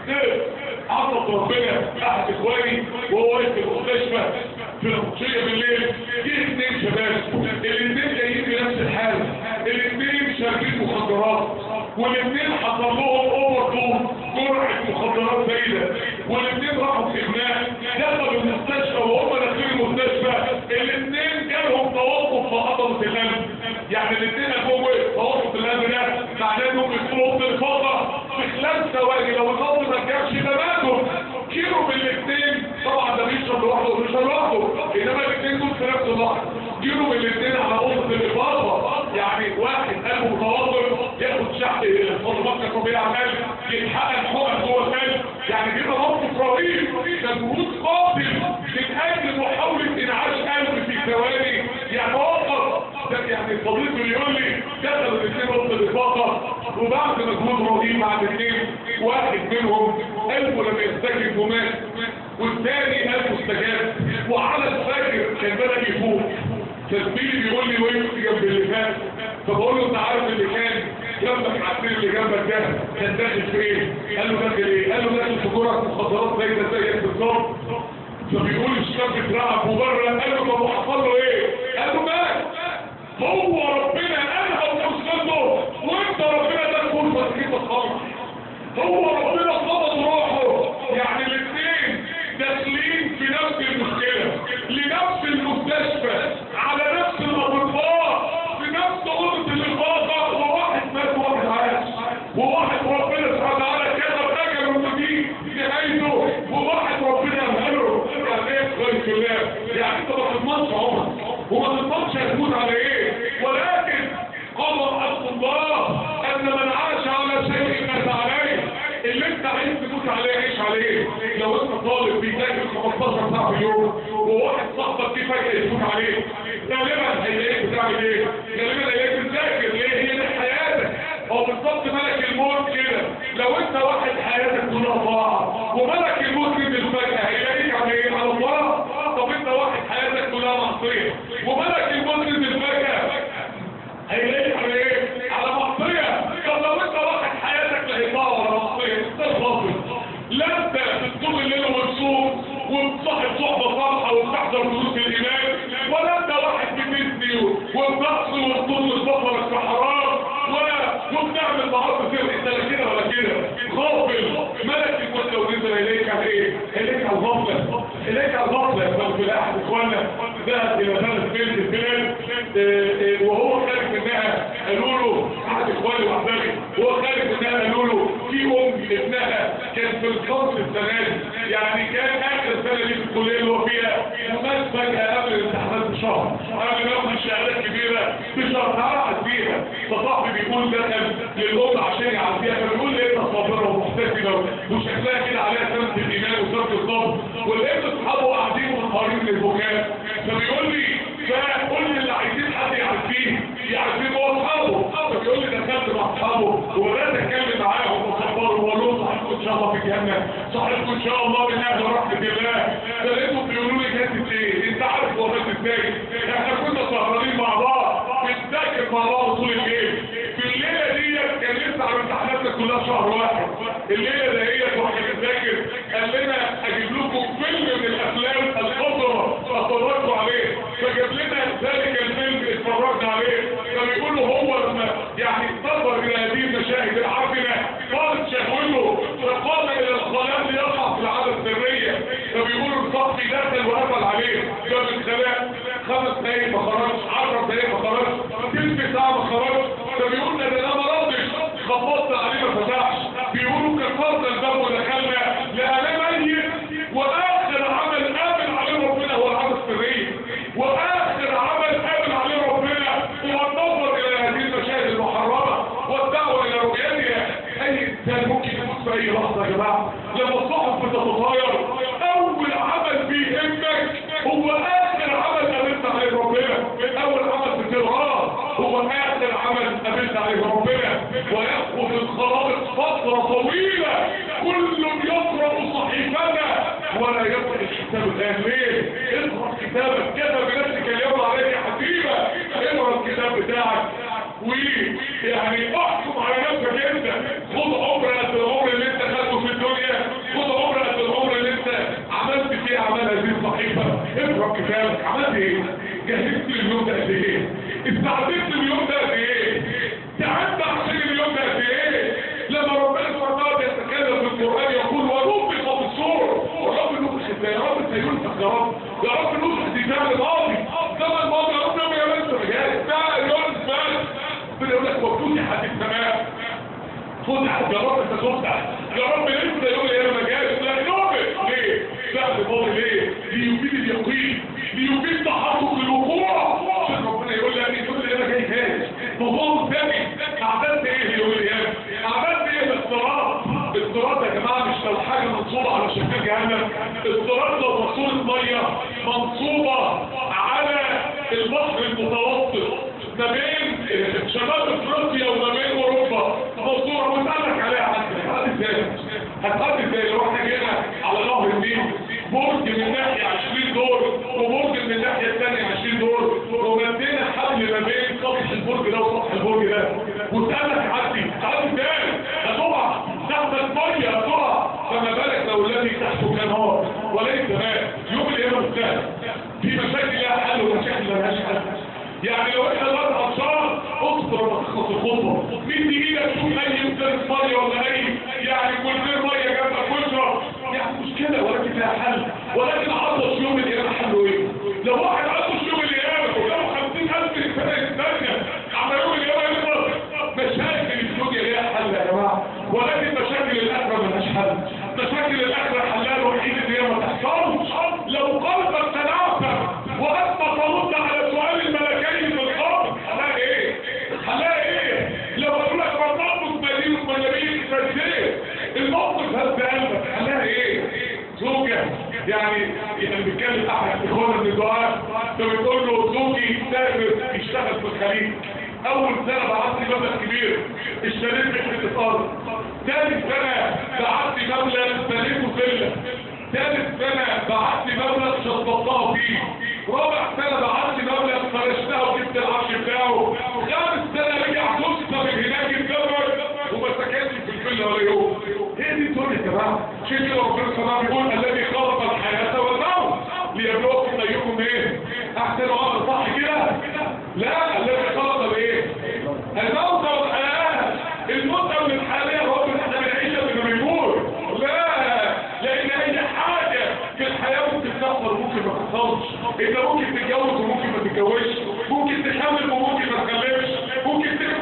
Speaker 1: عصت ربنا. احد اخواني وهو واقف في المستشفى في الخصوصيه بالليل، جه اثنين شباب، الاثنين جايين في نفس الحاله، الاثنين شاربين مخدرات، والاثنين حصل لهم اوفر دوز، جرعه مخدرات زايده، والاثنين راحوا في اغماء، دخلوا المستشفى وهم داخلين المستشفى الاثنين جالهم توقف في عضله القلب. يعني الاثنين قالوا توقف القلب ده معناه انهم يدخلوا في الفضه في خلال ثواني، لو القلب ما جابش ده ماتوا. كيلو من الاثنين، طبعا ده بيشرب لوحده وبيشرب لوحده، انما الاثنين دول في نفس اللحظه كيلو من الاثنين على نقطه الافاضه. يعني واحد قلبه متوتر ياخد شحن الصدمات الكهربائيه عمال يتحقق حقن جوه القلب، يعني كده موقف رهيب، مجهود قاتل من اجل محاوله انعاش قلب في ثواني. يعني وقف يعني صديقي يقول لي دخلوا الاثنين وسط الافاضه، وبعد مجهود رهيب مع الاثنين واحد منهم قلبه لم يستجب ومات، والثاني قلبه استجاب وعلى الفجر كان بدأ يفوق. تسبيلي بيقول لي وقفت جنب اللي فات، فبقول له انت عارف اللي كان جنبك عارفين اللي جنبك ده كان داخل فين؟ قال له داخل ايه؟ قال له داخل في جرعه مخدرات زيك بالظبط. فبيقول الشاب اترعب وبره، قال له طب وحصل له ايه؟ قال له مات. هو ربنا انهى وصلته وانت ربنا ده فرصه تجيب الخمر، هو ربنا قبض روحه. يعني الاثنين داخلين في نفس المشكله لنفس المستشفى على نفس الاطباء في نفس اوضه الافاضه، وواحد مات وواحد عاش، وواحد ربنا سبحانه وتعالى كتب اجله ودي نهايته، وواحد ربنا امهله. يعني ايه كويس الله؟ يعني انت ما تضمنش عمرك وما تضمنش هتموت على ايه، ولكن قضى حق الله ان من عاش على شيء مات عليه. اللي انت عايز تموت عليه عيش عليه. لو انت طالب بيذاكر 15 ساعه في اليوم وواحد صاحبك فيه فجاه يموت عليه، غالبا هيلاقيك بتعمل ايه؟ غالبا هيلاقيك بتذاكر. ليه؟ هي دي حياتك. هو بالظبط ملك الموت كده، لو انت واحد حياتك كلها طاعه وملك الموت نزل فجاه هيلاقيك على ايه؟ على الله. طب انت واحد حياتك كلها معصيه وملك الموت نزل فجاه هيلاقيك على ايه؟ على معصيه. طب لو انت واحد حياتك لا اطاعه ولا معصيه، انت الفاضل. لا انت بتصوم الليل وتصوم وبتصاحب صحبه صالحه وبتحضر دروس الايمان، ولا انت واحد بتزني وبتعصي وبتطل البصر في حرام وبتعمل معاصي كده. انت لا كده ولا كده، غافل. ملك الموت لو نزل اليك على ايه؟ اليك على الغفله، اليك على الغفله. ففي احد اخواننا ذهب الى بلد بنت البلاد وهو خارج منها قالوا له احد اخواني واحبابي هو خارج منها، قالوا له في ابنها كان في الفصل السنه دي، يعني كان اخر سنه دي في الكليه اللي هو فيها، ومات فجاه قبل الامتحانات بشهر، قبل ما ياخد الشهادات كبيره بشهر تعرف فيها. فصاحبي بيقول دخل للام عشان يعديها، فبيقول لي انت صابره ومحتسبه وشكلها كده عليها سنه الايمان وسنه الصبر، ولقيت اصحابه قاعدين منهارين من البكاء. فبيقول لي فقول لي اللي عايزين حد يعرفيه هو اصحابه. فبيقول لي دخلت مع اصحابه وبدات اتكلم معاهم وصبروا وقول لهم صاحبكم ان شاء الله في الجنه، صاحبكم ان شاء الله من اهل رحمه الله. فلقيتهم بيقولوا لي جت ايه؟ انت عارف هو مات ازاي؟ احنا كنا سهرانين مع بعض بنذاكر مع بعض طول الليل. في الليله ديت كان لسه على امتحاناتنا كلها شهر واحد. الليله ديت واحنا بنذاكر قال لنا اجيب لكم فيلم من الافلام الخضراء اتفرجوا عليه، فجاب لنا ذلك الفيلم اتفرجنا عليه. فبيقولوا هو لما يعني نظر الى هذه المشاهد العافيه قالت شهوته فقام الى الخلاء ليقع في العاده السريه. فبيقولوا الصحفي دخل وقفل عليه جاب الخلاء 5 دقايق ما خرجش، 10 دقايق ما خرجش، تلت ساعه ما خرجش. فبيقول ده انا ما ردش، خبطت عليه ما فتحش. بيقولوا كسرنا الباب ودخلنا لقيناه ميت، واخر عمل قابل عليه ربنا هو العاده السريه، واخر عمل قابل عليه ربنا هو النظر الى هذه المشاهد المحرمه والدعوه الى رؤيتها. اي انسان ممكن يموت في اي لحظه يا جماعه. لما الصحف بتتغير اول عمل بيهمك هو اخر عمل قابلت عليه ربنا، اول عمل بتقراه هو اخر عمل قابلت عليه ربنا. ويأخذ الخرائط فتره طويله كل يقرا صحيفتنا ولا يقرا الكتاب الان. ليه؟ اقرا كتابك، كتب بنفسك اليوم عليك يا حبيبه. اقرا الكتاب بتاعك ويعني احكم على نفسك انت. خد عمر قد العمر اللي انت خدته في الدنيا، خد عمر قد العمر اللي انت عملت فيه اعمال هذه الصحيفه. اقرا كتابك، عملت ايه؟ جهزت اليوم ده قد ايه؟ استعدت اليوم ده قد ايه؟ تعبت عشان اليوم ده قد ايه؟ لما ربنا سبحانه وتعالى يتكلم في القران يقول ونفخ في الصور، ورب نفخ ازاي؟ يا رب سينفخ يا رب، يا رب نفخ دي زمن ماضي، زمن ماضي يا رب يا بنت مجال ده يونس بس. ربنا يقول لك وفتحت السماء، فتحت يا رب انت تفتح، يا رب لسه يوم القيامه ما جاش. لا نوبه ليه؟ فعل فاضي ليه؟ ليفيد اليقين، ليفيد تحقق الوقوع. عشان ربنا يقول لك يوم القيامه جاي تاني، موضوع ثاني. عملت ايه يوم القيامه؟ عملت ايه بالصراط؟ الصراط يا جماعه مش لو حاجه منصوبه على شكل جهنم، الصراط لو ماسوره ميه منصوبه على البحر المتوسط ما بين شمال افريقيا وما بين اوروبا، ماسوره وتقلك عليها هتقعد ازاي؟ لو احنا جينا على نهر النيل برج من ناحيه 20 دور وبرج من الناحيه الثانيه 20 دور، ومدينا حبل ما بين سطح البرج ده وسطح البرج ده، وتقلك تعدي ازاي؟ هتقع تحت الميه، هتقع. فما بالك لو الذي تحته كان نار وليس ماء؟ يوم القيامه بالذات في مشاكل لها حل ومشاكل مالهاش حل. يعني لو احنا دلوقتي عطشان اصبر وما تخلص الخطوه، مد ايدك شوف اي انسان ميه ولا اي يعني كل ميه جنبك واشرب، يعني مشكله ولكن لها حل. ولكن عطش يوم القيامه حله ايه؟ لو واحد عطش يوم القيامه ولو 50,000 انسان الثانيه على يوم القيامه يخلص. مشاكل الدنيا ليها حل يا جماعه، ولكن مشاكل الاخره مالهاش حل. مشاكل الاخره حلها الوحيد ان هي ما تحصلش لو قلبك تنعفى وانت ترد على سؤال الملكين في القبر. حلها ايه؟ حلها ايه؟ لو قالوا لك مرتبط مدينه ملابيس فازاي الموقف هز قلبك، حلها ايه؟ زوجة يعني بيتكلم احد اخوانا من الدعاء فبتقول له زوجي سافر يشتغل في الخليج، اول سنه بعت لي مبلغ كبير اشتريت بحته ارض، ثاني سنه بعت لي مبلغ بنيته فيلا، ثالث سنه بعت لي مبلغ شطبتها فيه، رابع سنه بعت لي مبلغ فرشتها وجبت العفش بتاعه، خامس سنه رجع دوسنا من هناك الجبل وما سكنش في الفيلا ولا يوم. هي دي الدنيا يا جماعه. عشان كده ربنا سبحانه بيقول الذي خلق الحياه والموت ليبلوكم ايكم ايه؟ احسن عمل، صح كده؟ لا، الذي خلق الايه؟ الموت والحياه. الموت او الحياه هو اللي احنا بنعيشها قبل ما بيموت. لا، لان اي حاجه في الحياه ممكن تحصل وممكن ما تحصلش. انت ممكن تتجوز وممكن ما تتجوزش، ممكن تخلف وممكن ما تخلفش، ممكن تكبر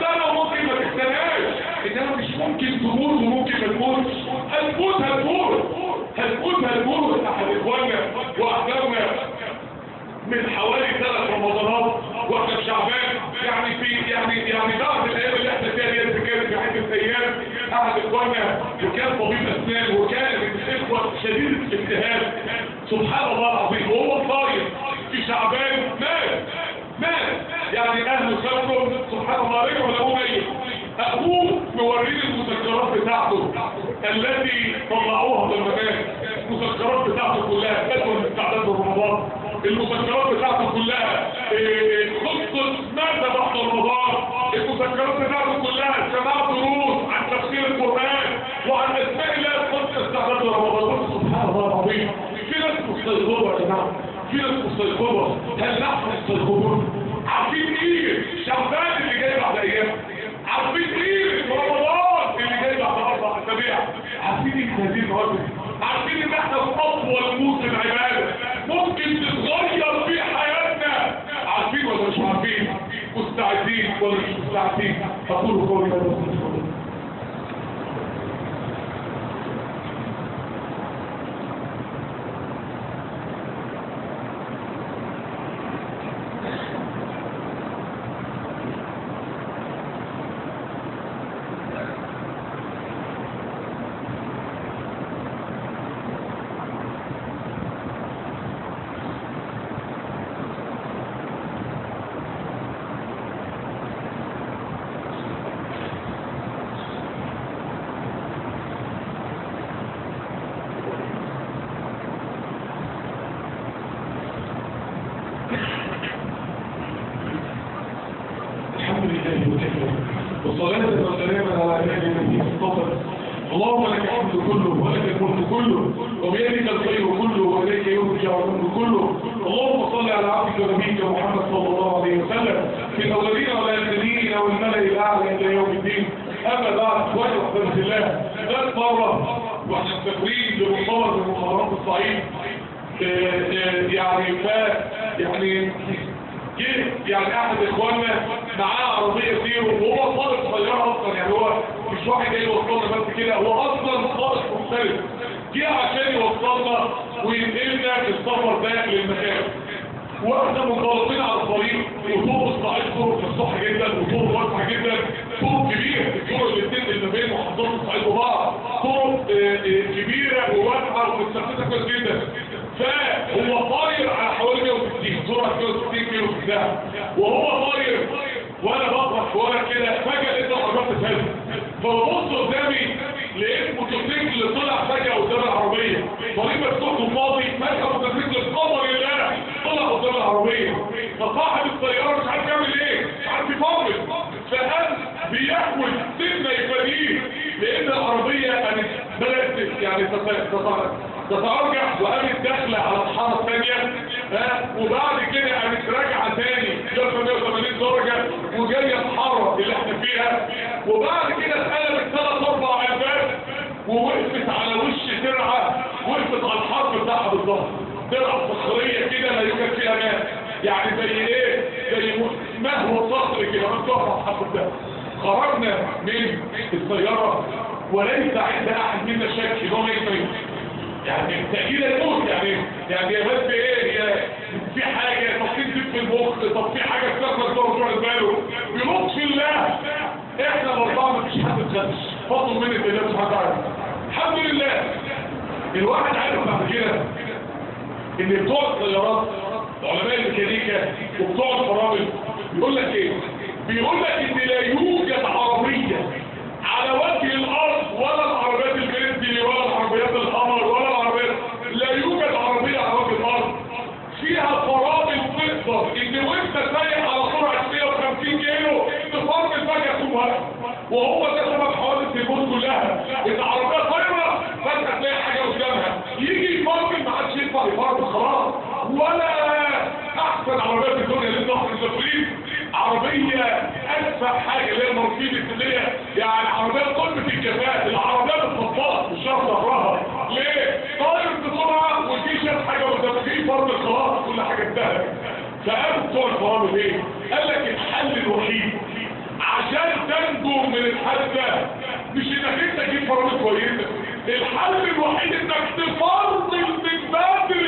Speaker 1: اخواننا واحبابنا من حوالي 3 رمضانات واحنا في شعبان، يعني في يعني بعد الايام اللي احنا فيها دي كانت في عده ايام احد اخواننا وكان طبيب اسنان وكان من الاخوه شديد الاجتهاد سبحان الله العظيم، وهو طاير في شعبان مات يعني اهله سافروا سبحان الله رجعوا لابوه ميت. ابوه موريني المذكرات بتاعته التي طلعوها من المكان، المذكرات بتاعته كلها كتبوا الاستعداد لرمضان، المذكرات بتاعته كلها قصه ماذا بعد رمضان، المذكرات بتاعته كلها سماع دروس عن تفسير القران وعن اسماء الله قصه استعداد لرمضان. سبحان الله العظيم، في ناس مستيقظه يا جماعه، في ناس مستيقظه، هل نحن مستيقظون؟ عارفين ايه شعبان اللي جاي بعد ايام؟ عارفين ايه رمضان اللي جاي بعد 4 اسابيع؟ عارفين ايه هذه الوقت؟ عارفين ان احنا في اطول موسم عباده ممكن تتغير في حياتنا؟ عارفين ولا مش عارفين؟ مستعدين ولا مش مستعدين؟ اقول قولي هذا. والصلاة والسلام على عباد الذين اصطفى. اللهم لك الحمد كله ولك الملك كله وبيدك الخير كله واليك يرجع الامر كله. اللهم صل على عبدك ونبيك محمد صلى الله عليه وسلم في الاولين والاخرين والملأ الاعلى الى يوم الدين. اما بعد اخواني واحبابي في الله، ذات مره واحنا مسافرين بمؤتمر من مؤتمرات الصعيد يعني احد اخواننا معاه عربيه زيرو وهو طالب طياره اصلا، يعني هو مش واحد جاي يوصلنا بس كده، هو اصلا طالب مختلف جه عشان يوصلنا وينقلنا السفر ده للمكان. واحنا منطلقين على الطريق وطرق الصعيد طرق مفتوحه جدا وطرق واسعه جدا، طرق كبيره، الطرق اللي بتنقل ما بين محافظات الصعيد وبعض طرق كبيره وواسعه ومتسدده كويس جدا. فهو طاير على حوالي 160 سرعه 160 كيلو في الساعه، وهو طاير وانا بطرح ورا كده فجاه لقيت العربيه بتتهز، فببص قدامي لقيت موتوسيكل طلع فجاه قدام العربيه، طريق مفتوح وفاضي، فجاه موتوسيكل بقدر الله طلع قدام العربيه، فصاحب السياره مش عارف يعمل ايه، مش عارف يفرمل، فقام بيحول سنه يفاديه لان العربيه كانت بدات يعني تترجح وقامت داخله على الحاره الثانيه، وبعد كده قامت راجعه تاني جنب 180 درجه وجايه الحاره اللي احنا فيها، وبعد كده اتقلبت 3-4 عباد ووقفت على وش ترعه، وقفت على الحرف بتاعها بالظبط، ترعه صخريه كده لا يوجد فيها ماء، يعني زي ايه؟ زي مهوى صخري كده مفتوح على الحرف ده. خرجنا من السياره وليس عند احد منا شك ان هو يموت، يعني تأكيد الموت، يعني يا بس ايه، يا في حاجة طب تنزل في المخ، طب في حاجة تكسر طرق باله بلطف الله. احنا الاربعه مفيش حد اتخدش فضل من الله سبحانه وتعالى الحمد لله. الواحد عارف بعد كده ان بتوع الطيارات علماء الميكانيكا وبتوع الفرامل بيقول لك ايه؟ بيقول لك ان لا يوجد عربيه على وجه الارض ولا العربيات البنزيني ولا العربيات الحمر ولا العربيات، لا يوجد عربيه على وجه الارض فيها فرامل تقدر ان وانت سايق على سرعه 150 كيلو تفرمل فجاه تقوم واقف، وهو ده سبب حوادث الموت كلها. ان عربيه طايره فجاه تلاقي حاجه قدامها يجي يفرمل ما عادش ينفع يفرمل خلاص. ولا احسن عربيات الدنيا اللي انتوا مسافرين عربيه اسفل حاجه اللي هي المرسيدس اللي هي يعني عربيه قمه الكفاءه، العربيات الفضاء مش شرط ظهرها ليه؟ طاير بسرعه وفي شاف حاجه قدامك في فرمل خلاص كل حاجه انتهت. فقام بتوع الفرامل ايه؟ قال لك الحل الوحيد عشان تنجو من الحادثه مش انك انت تجيب فرامل كويسه، الحل الوحيد انك تفرمل من بدري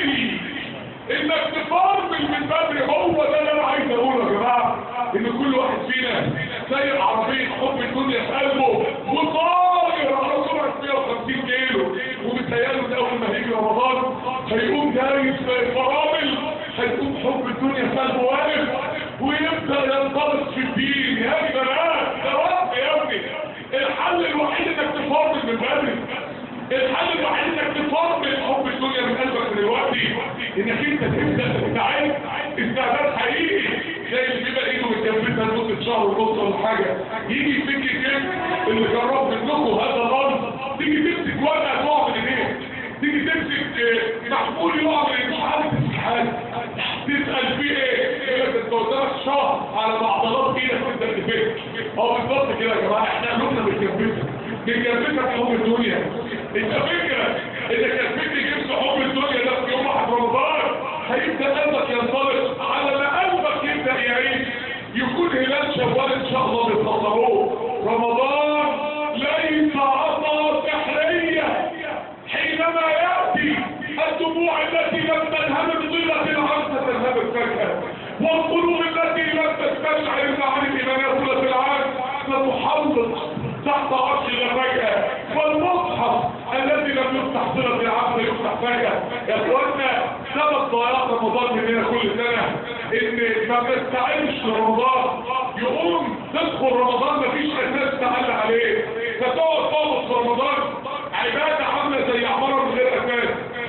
Speaker 1: كل واحد فينا سايق عربيه حب الدنيا في قلبه وطاير على سرعه 150 كيلو، ومتهيأله ان اول ما هيجي رمضان هيقوم دايس في الفرامل، هيقوم حب الدنيا في قلبه واقف ويبدا ينطلق في الدين. يا بنات ده وقت يا ابني، الحل الوحيد انك تفرمل من بدري، الحل الوحيد انك تفرمل حب الدنيا من قلبك دلوقتي، انك انت تبدا تستعد استعداد حقيقي، زي اللي بيبقى ايده متجمدها لمده شهر ونص ولا حاجه، يجي يفك كده اللي جرب منكم هذا الامر، تيجي تمسك ورقه تقع من ايديك، تيجي تمسك محمول يقع من مش عارف تمسك حاجه، تسال فيه ايه؟ يقول لك انت قدامك شهر على ما عضلات ايدك تبدا تفك. هو بالظبط كده يا جماعه، احنا قلوبنا متجمده في حب الدنيا. انت فكره انك هتفك جبس حب الدنيا ده في يوم واحد رمضان، هيبدا قلبك ينطلق على ما قلبك يبدا يعيش، يكون هلال شوال ان شاء الله بيتصوروه. رمضان ليس عطا سحريه، حينما ياتي الدموع التي لم تنهمر طيله العرض تنهمر فجاه، والقلوب التي لم تستشعر المعاني الايمانيه طيله العرض ستحلق تحت عرش فجاه، والمصحف الذي لم يفتح صله العبد يفتح فجاه. يا اخوانا سبب ضياع رمضان مننا كل سنه ان ما بنستعدش لرمضان، يقوم تدخل رمضان مفيش اساس تعلق عليه، فتقعد خالص في رمضان عباده عامله زي عماره من غير اساس.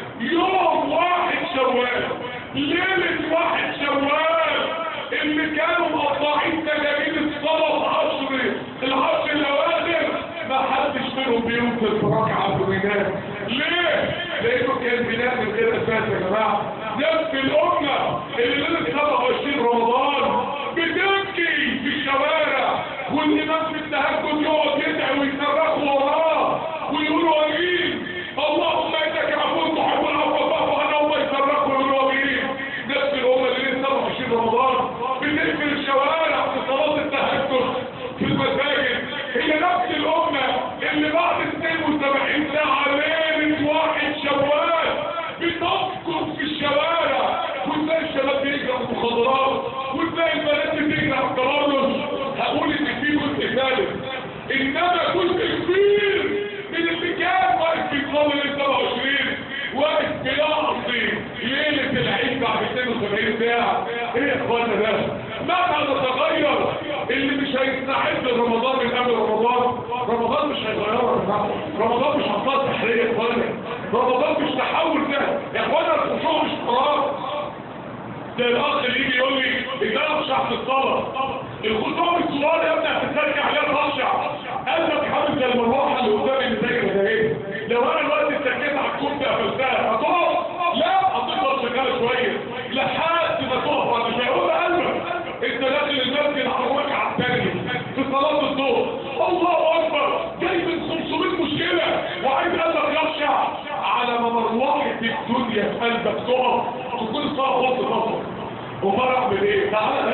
Speaker 1: يوم واحد شوال، ليله واحد شوال، اللي كانوا مقطعين تجاريد الصلاه العشر الاواخر ما حدش منهم بيوصل في ركعه وينام. ليه؟ لانه كان بينام من غير اساس يا جماعه. نفس الامه اللي ليله 27 رمضان بتبكي في الشوارع، والامام في التهجد يقعد يدعي ويصرخوا وراه ويقولوا امين، اللهم انك عفو تحب العفو فاعف عنا، هم يصرخوا ويقولوا امين. نفس الامه اللي ليله 27 رمضان بتقفل الشوارع في صلاه التهجد في المساجد، هي نفس الامه اللي بعد 72 ساعه ليله واحد شوال بتسكت في الشوارع، وتلاقي الشباب بيجروا مخدرات، وتلاقي البنات بتجري التبرج. هقول ان في جزء ثالث، انما جزء كبير من اللي كان واقف في صلاه ليله 27 واقف بيعصي ليله العيد بعد 72 ساعه. ايه يا اخوانا ده؟ متى نتغير؟ اللي مش هيستعد لرمضان من قبل رمضان مش هيغيره يا جماعه، رمضان مش عطاء سحريه يا اخوانا، رمضان مش تحول ده يا اخوانا، الخشوع مش قرار. ده الاخ اللي يجي يقول لي ان انا بشرح في الصلاه، الخشوع مش قرار يا ابني، هتترجع عليها تخشع، قلبك حامل زي المروحه اللي قدامي اللي زي كده ايه، لو انا دلوقتي اتكيت على الكرسي قفلتها هتقف؟ لا، هتفضل شغاله شويه لحد ما تقف بعد شويه. هو ده قلبك، انت داخل المسجد على الركعه الثانيه في صلاه الظهر، الله اكبر، جاي من 500 مشكله وعايز قلبك يخشع، على ما مروحه الدنيا في قلبك تقف تكون الصلاه وسط بصرك. امال اعمل ايه؟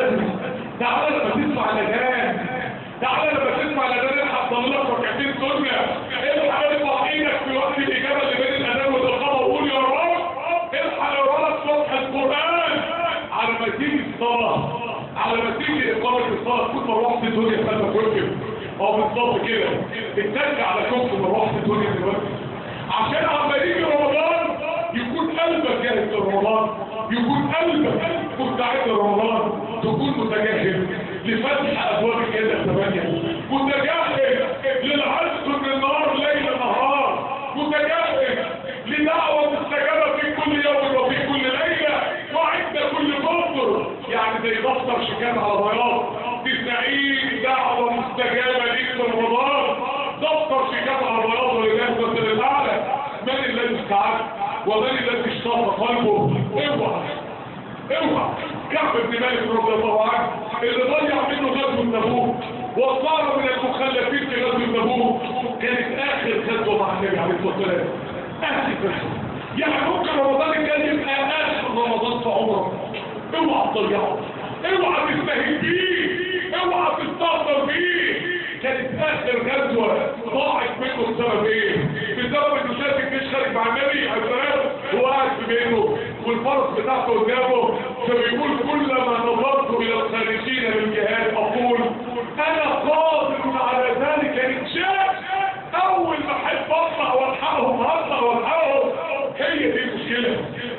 Speaker 1: تعالى لما تسمع الاذان، تعالى لما تسمع الاذان الحق ضلك ركعتين سنه، الحق ارفع ايدك في وقت الاجابه اللي بين الاذان والاقامه وقول يا رب، الحق اقرا لك فتح القران على ما تيجي الصلاه، على ما تيجي اقامه الصلاه تكون مروحه الدنيا في قلبك وقفت. بالظبط كده، اتك على كفر مروحه الدنيا دلوقتي، عشان عما يجي رمضان يكون قلبك جاهز لرمضان، يكون قلبك مستعد لرمضان، تكون متجهز لفتح ابواب الجنه الثمانيه، متجهز للعزق من النار ليل نهار، متجهز لدعوه مستجابه في كل يوم وفي كل ليله وعند كل فطر، يعني زي دفتر شيكات على بياض، 90 دعوه مستجابه ليك في رمضان، دفتر شيكات على بياض ولله المثل الاعلى. من الذي استعد ومن الذي اشتاق قلبه؟ اوعى كعب بن مالك رضي الله عنه اللي ضيع منه غزوه تبوك وصار من المخلفين في غزوه تبوك، كانت اخر غزوه مع النبي عليه الصلاه والسلام، اخر غزوه، يعني ممكن رمضان الجاي يبقى اخر رمضان في عمرك. اوعى تضيعه، اوعى تستهين بيه، اوعى تستهتر بيه. كانت اخر غزوه ضاعت منه بسبب ايه؟ بسبب انه شاف الجيش خارج مع النبي عليه السلام وهو قاعد في بيته والفرس بتاعته قدامه، فبيقول كلما نظرت الى الخارجين للجهاد اقول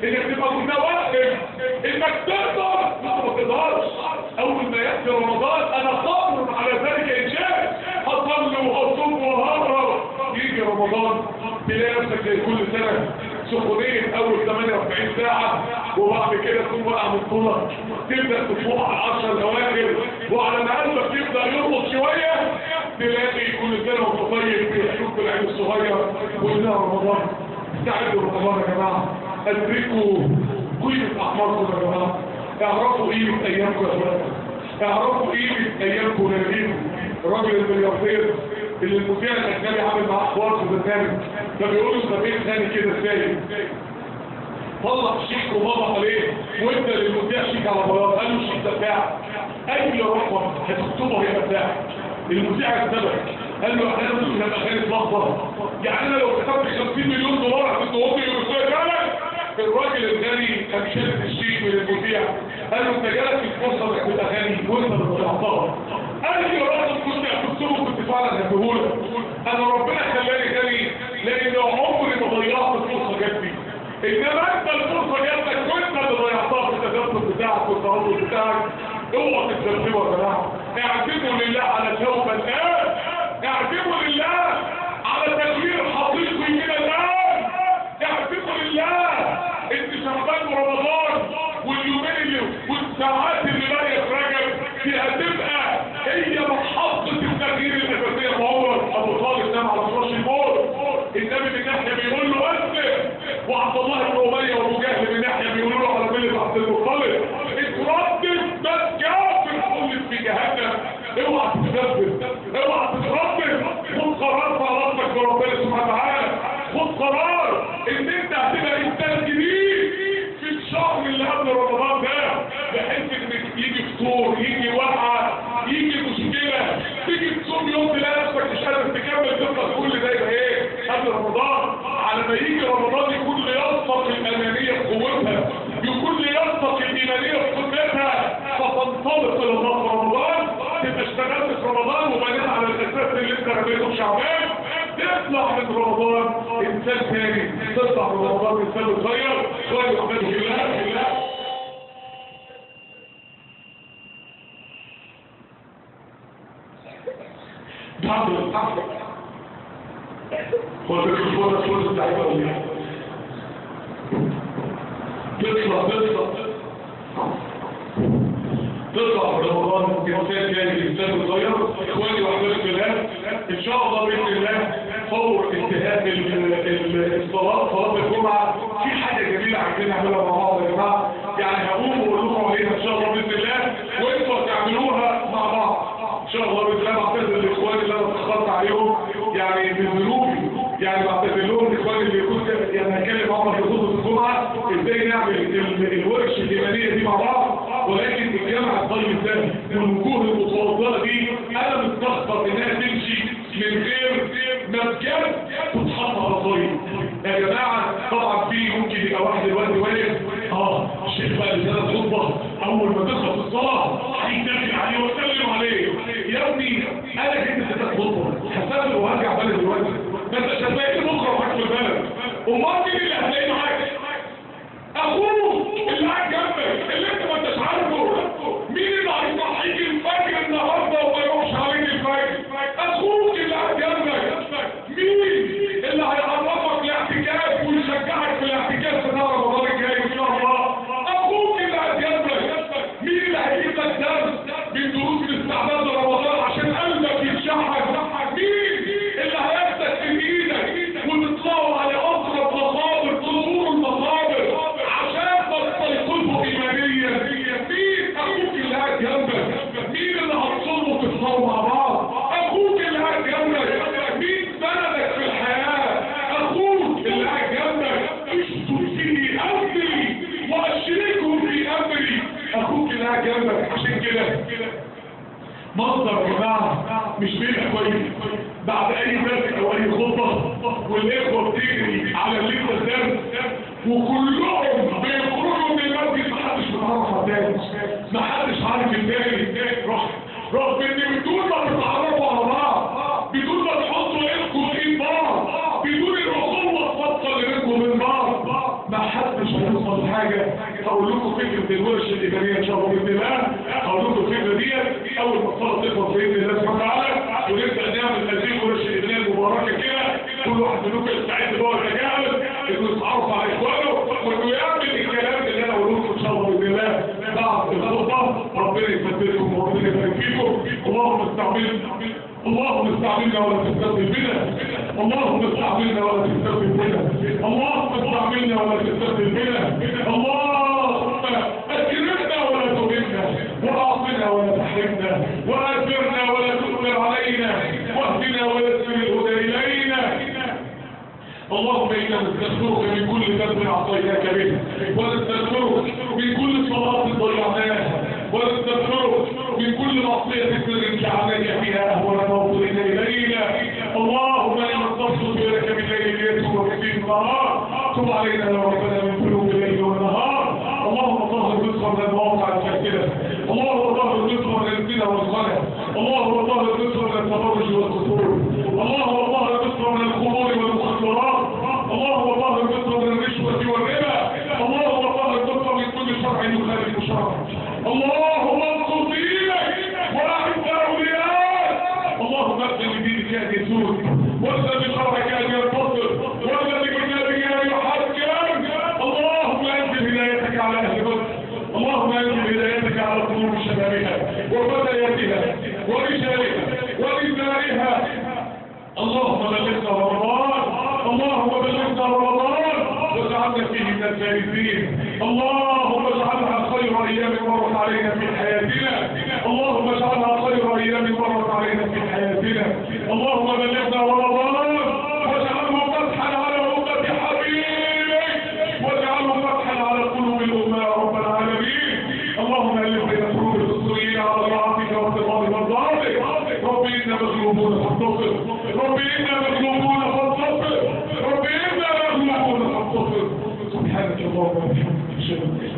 Speaker 1: انك تبقى متوهم انك تقدر، انت ما تقدرش. اول ما ياتي رمضان انا قادر على ذلك ان شاء، هصلي وهصوم وههرب. يجي رمضان تلاقي نفسك زي كل سنه سخونيه اول 48 ساعه، وبعد كده تكون واقع من طولك، تبدا تفوق على 10 الاواخر، وعلى ما قلبك يبدا يرقص شويه تلاقي كل سنه وانت طيب بيحكوا العيد الصغير وإنها رمضان. استعدوا رمضان يا جماعه، ادركوا قيمه اعماركم يا جماعه، اعرفوا قيمه ايامكم يا اخوان، اعرفوا قيمه ايامكم ولياليكم. الراجل الملياردير اللي المذيع الاجنبي عامل معاه حوار في البرنامج، فبيقول له ده بيت ثاني كده ازاي؟ طلع شيك ومضى عليه وادى للمذيع شيك على بياض، قال له الشيك ده بتاعك، اي رقم هتكتبه هيبقى بتاعك. المذيع اتبعك قال له احنا ممكن نبقى خالد لحظه، يعني انا لو كتبت 50 مليون دولار هتدوهم لي يوروسيه فعلا؟ الراجل الغني كان شارك الشيك من المذيع، قال له انت جالك الفرصه انك تبقى غني وانت اللي ضيعتها. قال لي يا راجل كنت هتكتبه كنت فعلا هديهولك، انا ربنا خلاني غني لان عمري ما ضيعت الفرصه جات لي، انما انت الفرصه جاتك وانت اللي ضيعتها في التدبر بتاعك والتعرض بتاعك. اوعى تتذبذبوا يا جماعه، اعتمدوا لله على توبه الان، اعتمدوا لله على تغيير حقيقي من الان، اعتمدوا لله. انت شعبان رمضان واليومين والساعات اللي باقيه في رجب دي هتبقى هي محطه التغيير الاساسيه في عمرك. ابو طالب نام على فراش الموت، النبي من ناحيه بيقول له اسلم، وعبد الله بن اميه وابو جهل من ناحيه بيقولوا له على مله عبد المطلب اتردد بس كافر خلد في جهنم. اوعى تتردد، اوعى تتردد، خد قرار في علاقتك بربنا سبحانه وتعالى، خد قرار ان انت هتبقى انسان جديد في الشهر اللي قبل رمضان ده، بحيث انك يجي فطور، يجي وقعه، يجي مشكله، تيجي تصوم يوم تلاقي نفسك مش قادر تكمل، تبقى كل ده يبقى ايه؟ قبل رمضان. على ما يجي رمضان يكون ليصدق الانانيه بقوتها، يكون ليصدق الايمانيه بقدرتها، فتنطلق الى الله في رمضان، تبقى اشتغلت في رمضان وبنيت على الاساس اللي انت رميته في شعبان، تطلع من رمضان انسان ثاني، تطلع من رمضان انسان متغير ويحمده الله. هو الكفار الصوت بتاعتها ولا ايه؟ تطلع في رمضان انسان جاي انسان صغير. اخواني واحبابي في الله، ان شاء الله باذن الله فور انتهاء الصلاه، صلاه الجمعه، في حاجه جميله عايزين نعملها مع بعض يا جماعه، يعني هقوم واقول لكم عليها ان شاء الله باذن الله، وانتوا هتعملوها مع بعض ان شاء الله باذن الله. بعتذر لاخواني اللي انا اتاخرت عليهم يعني بذنوبي، يعني بعتذر لهم الاخوان اللي كنت يعني هتكلم معاهم في خطبه الجمعه ازاي نعمل الورش الايمانيه دي مع بعض، ولكن الجامع الطيب ده والوجوه المتوضئه دي انا مستخسر انها تمشي من غير ما بجد تتحط على طريق يا جماعه. طبعا في ممكن يبقى واحد دلوقتي واقف الشيخ بقى اللي كانت خطبه اول ما تخلص الصلاه هيتدخل عليه ويسلم عليه. يا ابني انا كنت كانت خطبه هسافر وهرجع بلد دلوقتي، ما انتش هتلاقي بكره معاك في البلد، امال مين اللي هتلاقيه معاك؟ اخوك اللي قاعد جنبك اللي انت ما انتش عارفه. مين اللي هيصحيك الفجر النهارده وما يروحش عليك الفجر؟ اخوك اللي قاعد جنبك. مين اللي هيعرفك الاعتكاف ويشجعك في الاعتكاف بتاع رمضان الجاي ان شاء الله؟ اخوك اللي قاعد جنبك. مين اللي هيجيب لك درس من دروس الاستعداد لرمضان عشان قلبك يتشحن؟ مين اللي هياخدك في ايدك وتطلعوا على اقرب مقابر تزوروا المقابر عشان تستيقظوا ايمانيا؟ مين اخوك اللي قاعد جنبك؟ مين اللي هتصوموا وتفطروا مع بعض؟ اخوك اللي قاعد جنبك. مين سندك في الحياه؟ اخوك اللي قاعد جنبك. اشكر في امري واشركه في امري. اخوك اللي قاعد جنبك. عشان كده مصدر يا جماعه مش بيبقى كويس بعد اي درس او اي خطبه والاخوه بتجري على اللي انت درس وكلهم بيخرجوا من المسجد محدش بيتعرف على التاني، محدش عارف التاني، رغم ان بدون ما تتعرفوا على بعض، بدون ما تحطوا ايدكم في ايد بعض، بدون الاخوه الصادقه اللي بينكم وبين بعض، محدش هيوصل فكره الورش الاداريه ان شاء الله باذن الله. هقول لكم الفكره ديت اول ما الصلاه تخلص باذن الله سبحانه وتعالى، ونبدا نعمل هذه الورش الاداريه المباركه كده. كل واحد منكم يستعد هو يتجاهل انه يتعرف على اخوانه وانه يعمل الكلام اللي انا هقوله لكم ان شاء الله باذن الله بعد الخطبه. ربنا يثبتكم وربنا يبارك فيكم. اللهم استعملنا ولا تستبدل بنا. اللهم استعملنا ولا تستبدل بنا. اللهم استعملنا ولا تستبدل بنا. اللهم اكرمنا ولا تهنا، واعطنا ولا تحرمنا، واجرنا ولا تؤثر علينا، واهدنا ويسر الهدى الينا. اللهم انا نستغفرك من كل ذنب عصيناك به، ونستغفرك من كل صلاه ضيعناها، ونستغفرك من كل معصيه سر جعلناك فيها اهون موطن الينا. اللهم انا نستغفرك لك بالليل ليتوب فيه النهار. تب علينا يا ربنا من ذنوب الليل والنهار. اللهم طهر رزقنا من المواقع الفاسده. اللهم طهر رزقنا من الزنا والغلا. اللهم طهر رزقنا من التبرج والقصور. اللهم طهر رزقنا من الخمور والمخدرات. اللهم طهر رزقنا من الرشوه والربا. اللهم طهر رزقنا من كل شرع يخالف شرعك. اللهم انصر دينك واعز اولياءك. اللهم اغفر لدينك ان يسود، واغفر بشرعك ان ينتصر، واغفر بكتابك ان يحكم. اللهم انزل هدايتك على اهل بدر. اللهم انزل هدايتك على قلوب شبابها وفتياتها ورجالها ونسائها. اللهم بلغنا رمضان. اللهم بلغنا رمضان واجعلنا فيه من الفائزين. اللهم اجعلها خير ايام مرت علينا في حياتنا. اللهم اجعلها خير ايام مرت علينا في حياتنا. اللهم بلغنا رمضان واجعله فتحا على امه حبيبك، واجعله فتحا على قلوب الامه يا رب العالمين. اللهم الف بين قلوب المصريين على طاعتك وارتضاء مرضاتك. رب انا مغلوبون فانتصر. رب انا مغلوبون فانتصر. رب انا مغلوبون فانتصر. سبحانك اللهم وبحمدك.